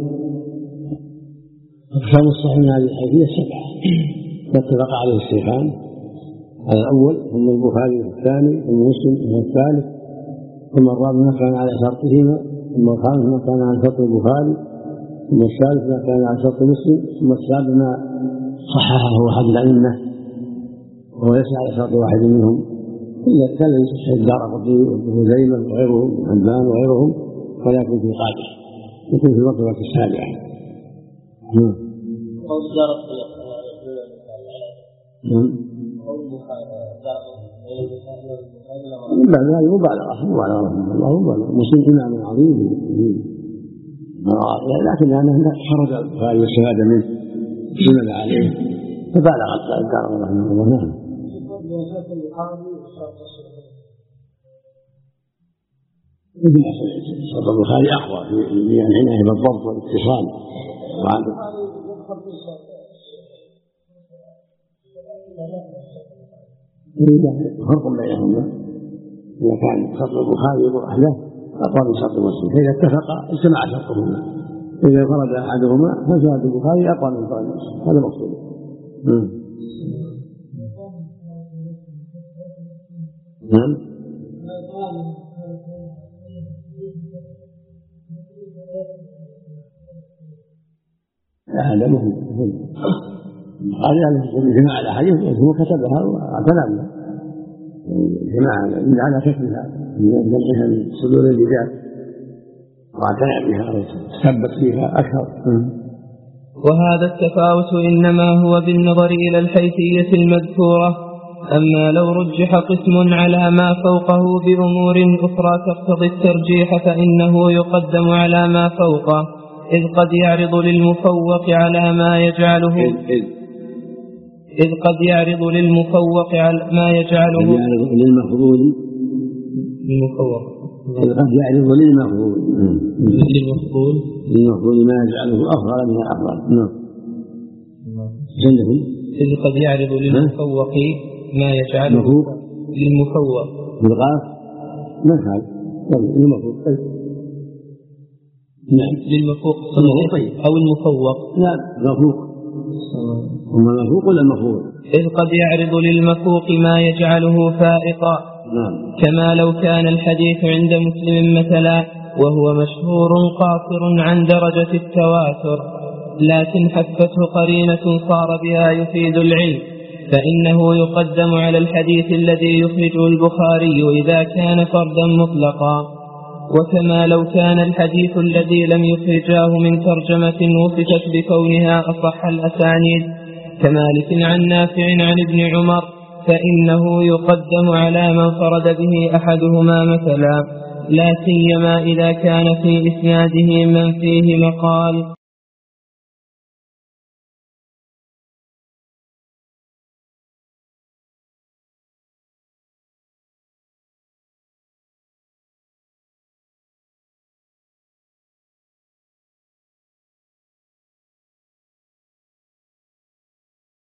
أقسام الصحيح من هذه الحديث 7 اتفق عليه الشيخان، الأول ثم البخاري الثاني ثم مسلم ثم الثالث ثم الرابع ما كان على شرطهما ثم الخامس ما كان على شرط البخاري ثم الثالث ما كان على شرط مسلم ثم السابع ما صححه أحد الأئمة وهو ليس على شرط واحد منهم، إلا كان يصح الدارقطني وابن خزيمة وغيرهم وابن حبان وغيرهم، ولكن في قاده يكون في المرتبة السابعة. بعد هذه مبالغة مسلم إمام عظيم لكن أنه خرج البخاري والشهادة منه سند عليه فبالغ الدار رحمه الله. نعم. شرط البخاري أقوى في العناية بالضبط والاتصال فرق بينهما، إذا كان شرط البخاري وحده أقوى من شرط مسلم، فإذا اتفقا اجتمع شرطهما، إذا فرد أحدهما فشهادة البخاري أقوى من شرط مسلم، هذا مقصود. نعم. هذا مهم. هذا على جماعة الأحاديث هو كتبها واعتنى بها جماعة على كتبها جمعها من صدور الرجال واعتنى بها وثبت فيها أكثر. وهذا التفاوت إنما هو بالنظر إلى الحيثية المذكورة، أما لو رجح قسم على ما فوقه بأمور أخرى تقتضي الترجيح فإنه يقدم على ما فوقه، إذ قد يعرض للمفوق على ما يجعله إذ قد يعرض للمفوق على ما يجعله للمفضول قد يعرض للمفضول ما يجعله أفضل من الأفضل. إذ قد يعرض للمفوق ما يجعله للمفوق بالغاف ما قال للمفوق. نعم للمفوق أو المفوق. لا المفوق وما المفوق ولا المفوق. إذ قد يعرض للمفوق ما يجعله فائقا. كما لو كان الحديث عند مسلم مثلا وهو مشهور قاصر عن درجة التواتر، لكن حفته قرينة صار بها يفيد العلم، فإنه يقدم على الحديث الذي يخرجه البخاري إذا كان فردا مطلقا. وكما لو كان الحديث الذي لم يخرجاه من ترجمة وصفت بكونها أصح الأسانيد كمالك عن نافع عن ابن عمر فإنه يقدم على من فرد به أحدهما مثلا، لا سيما إذا كان في إسناده من فيه مقال.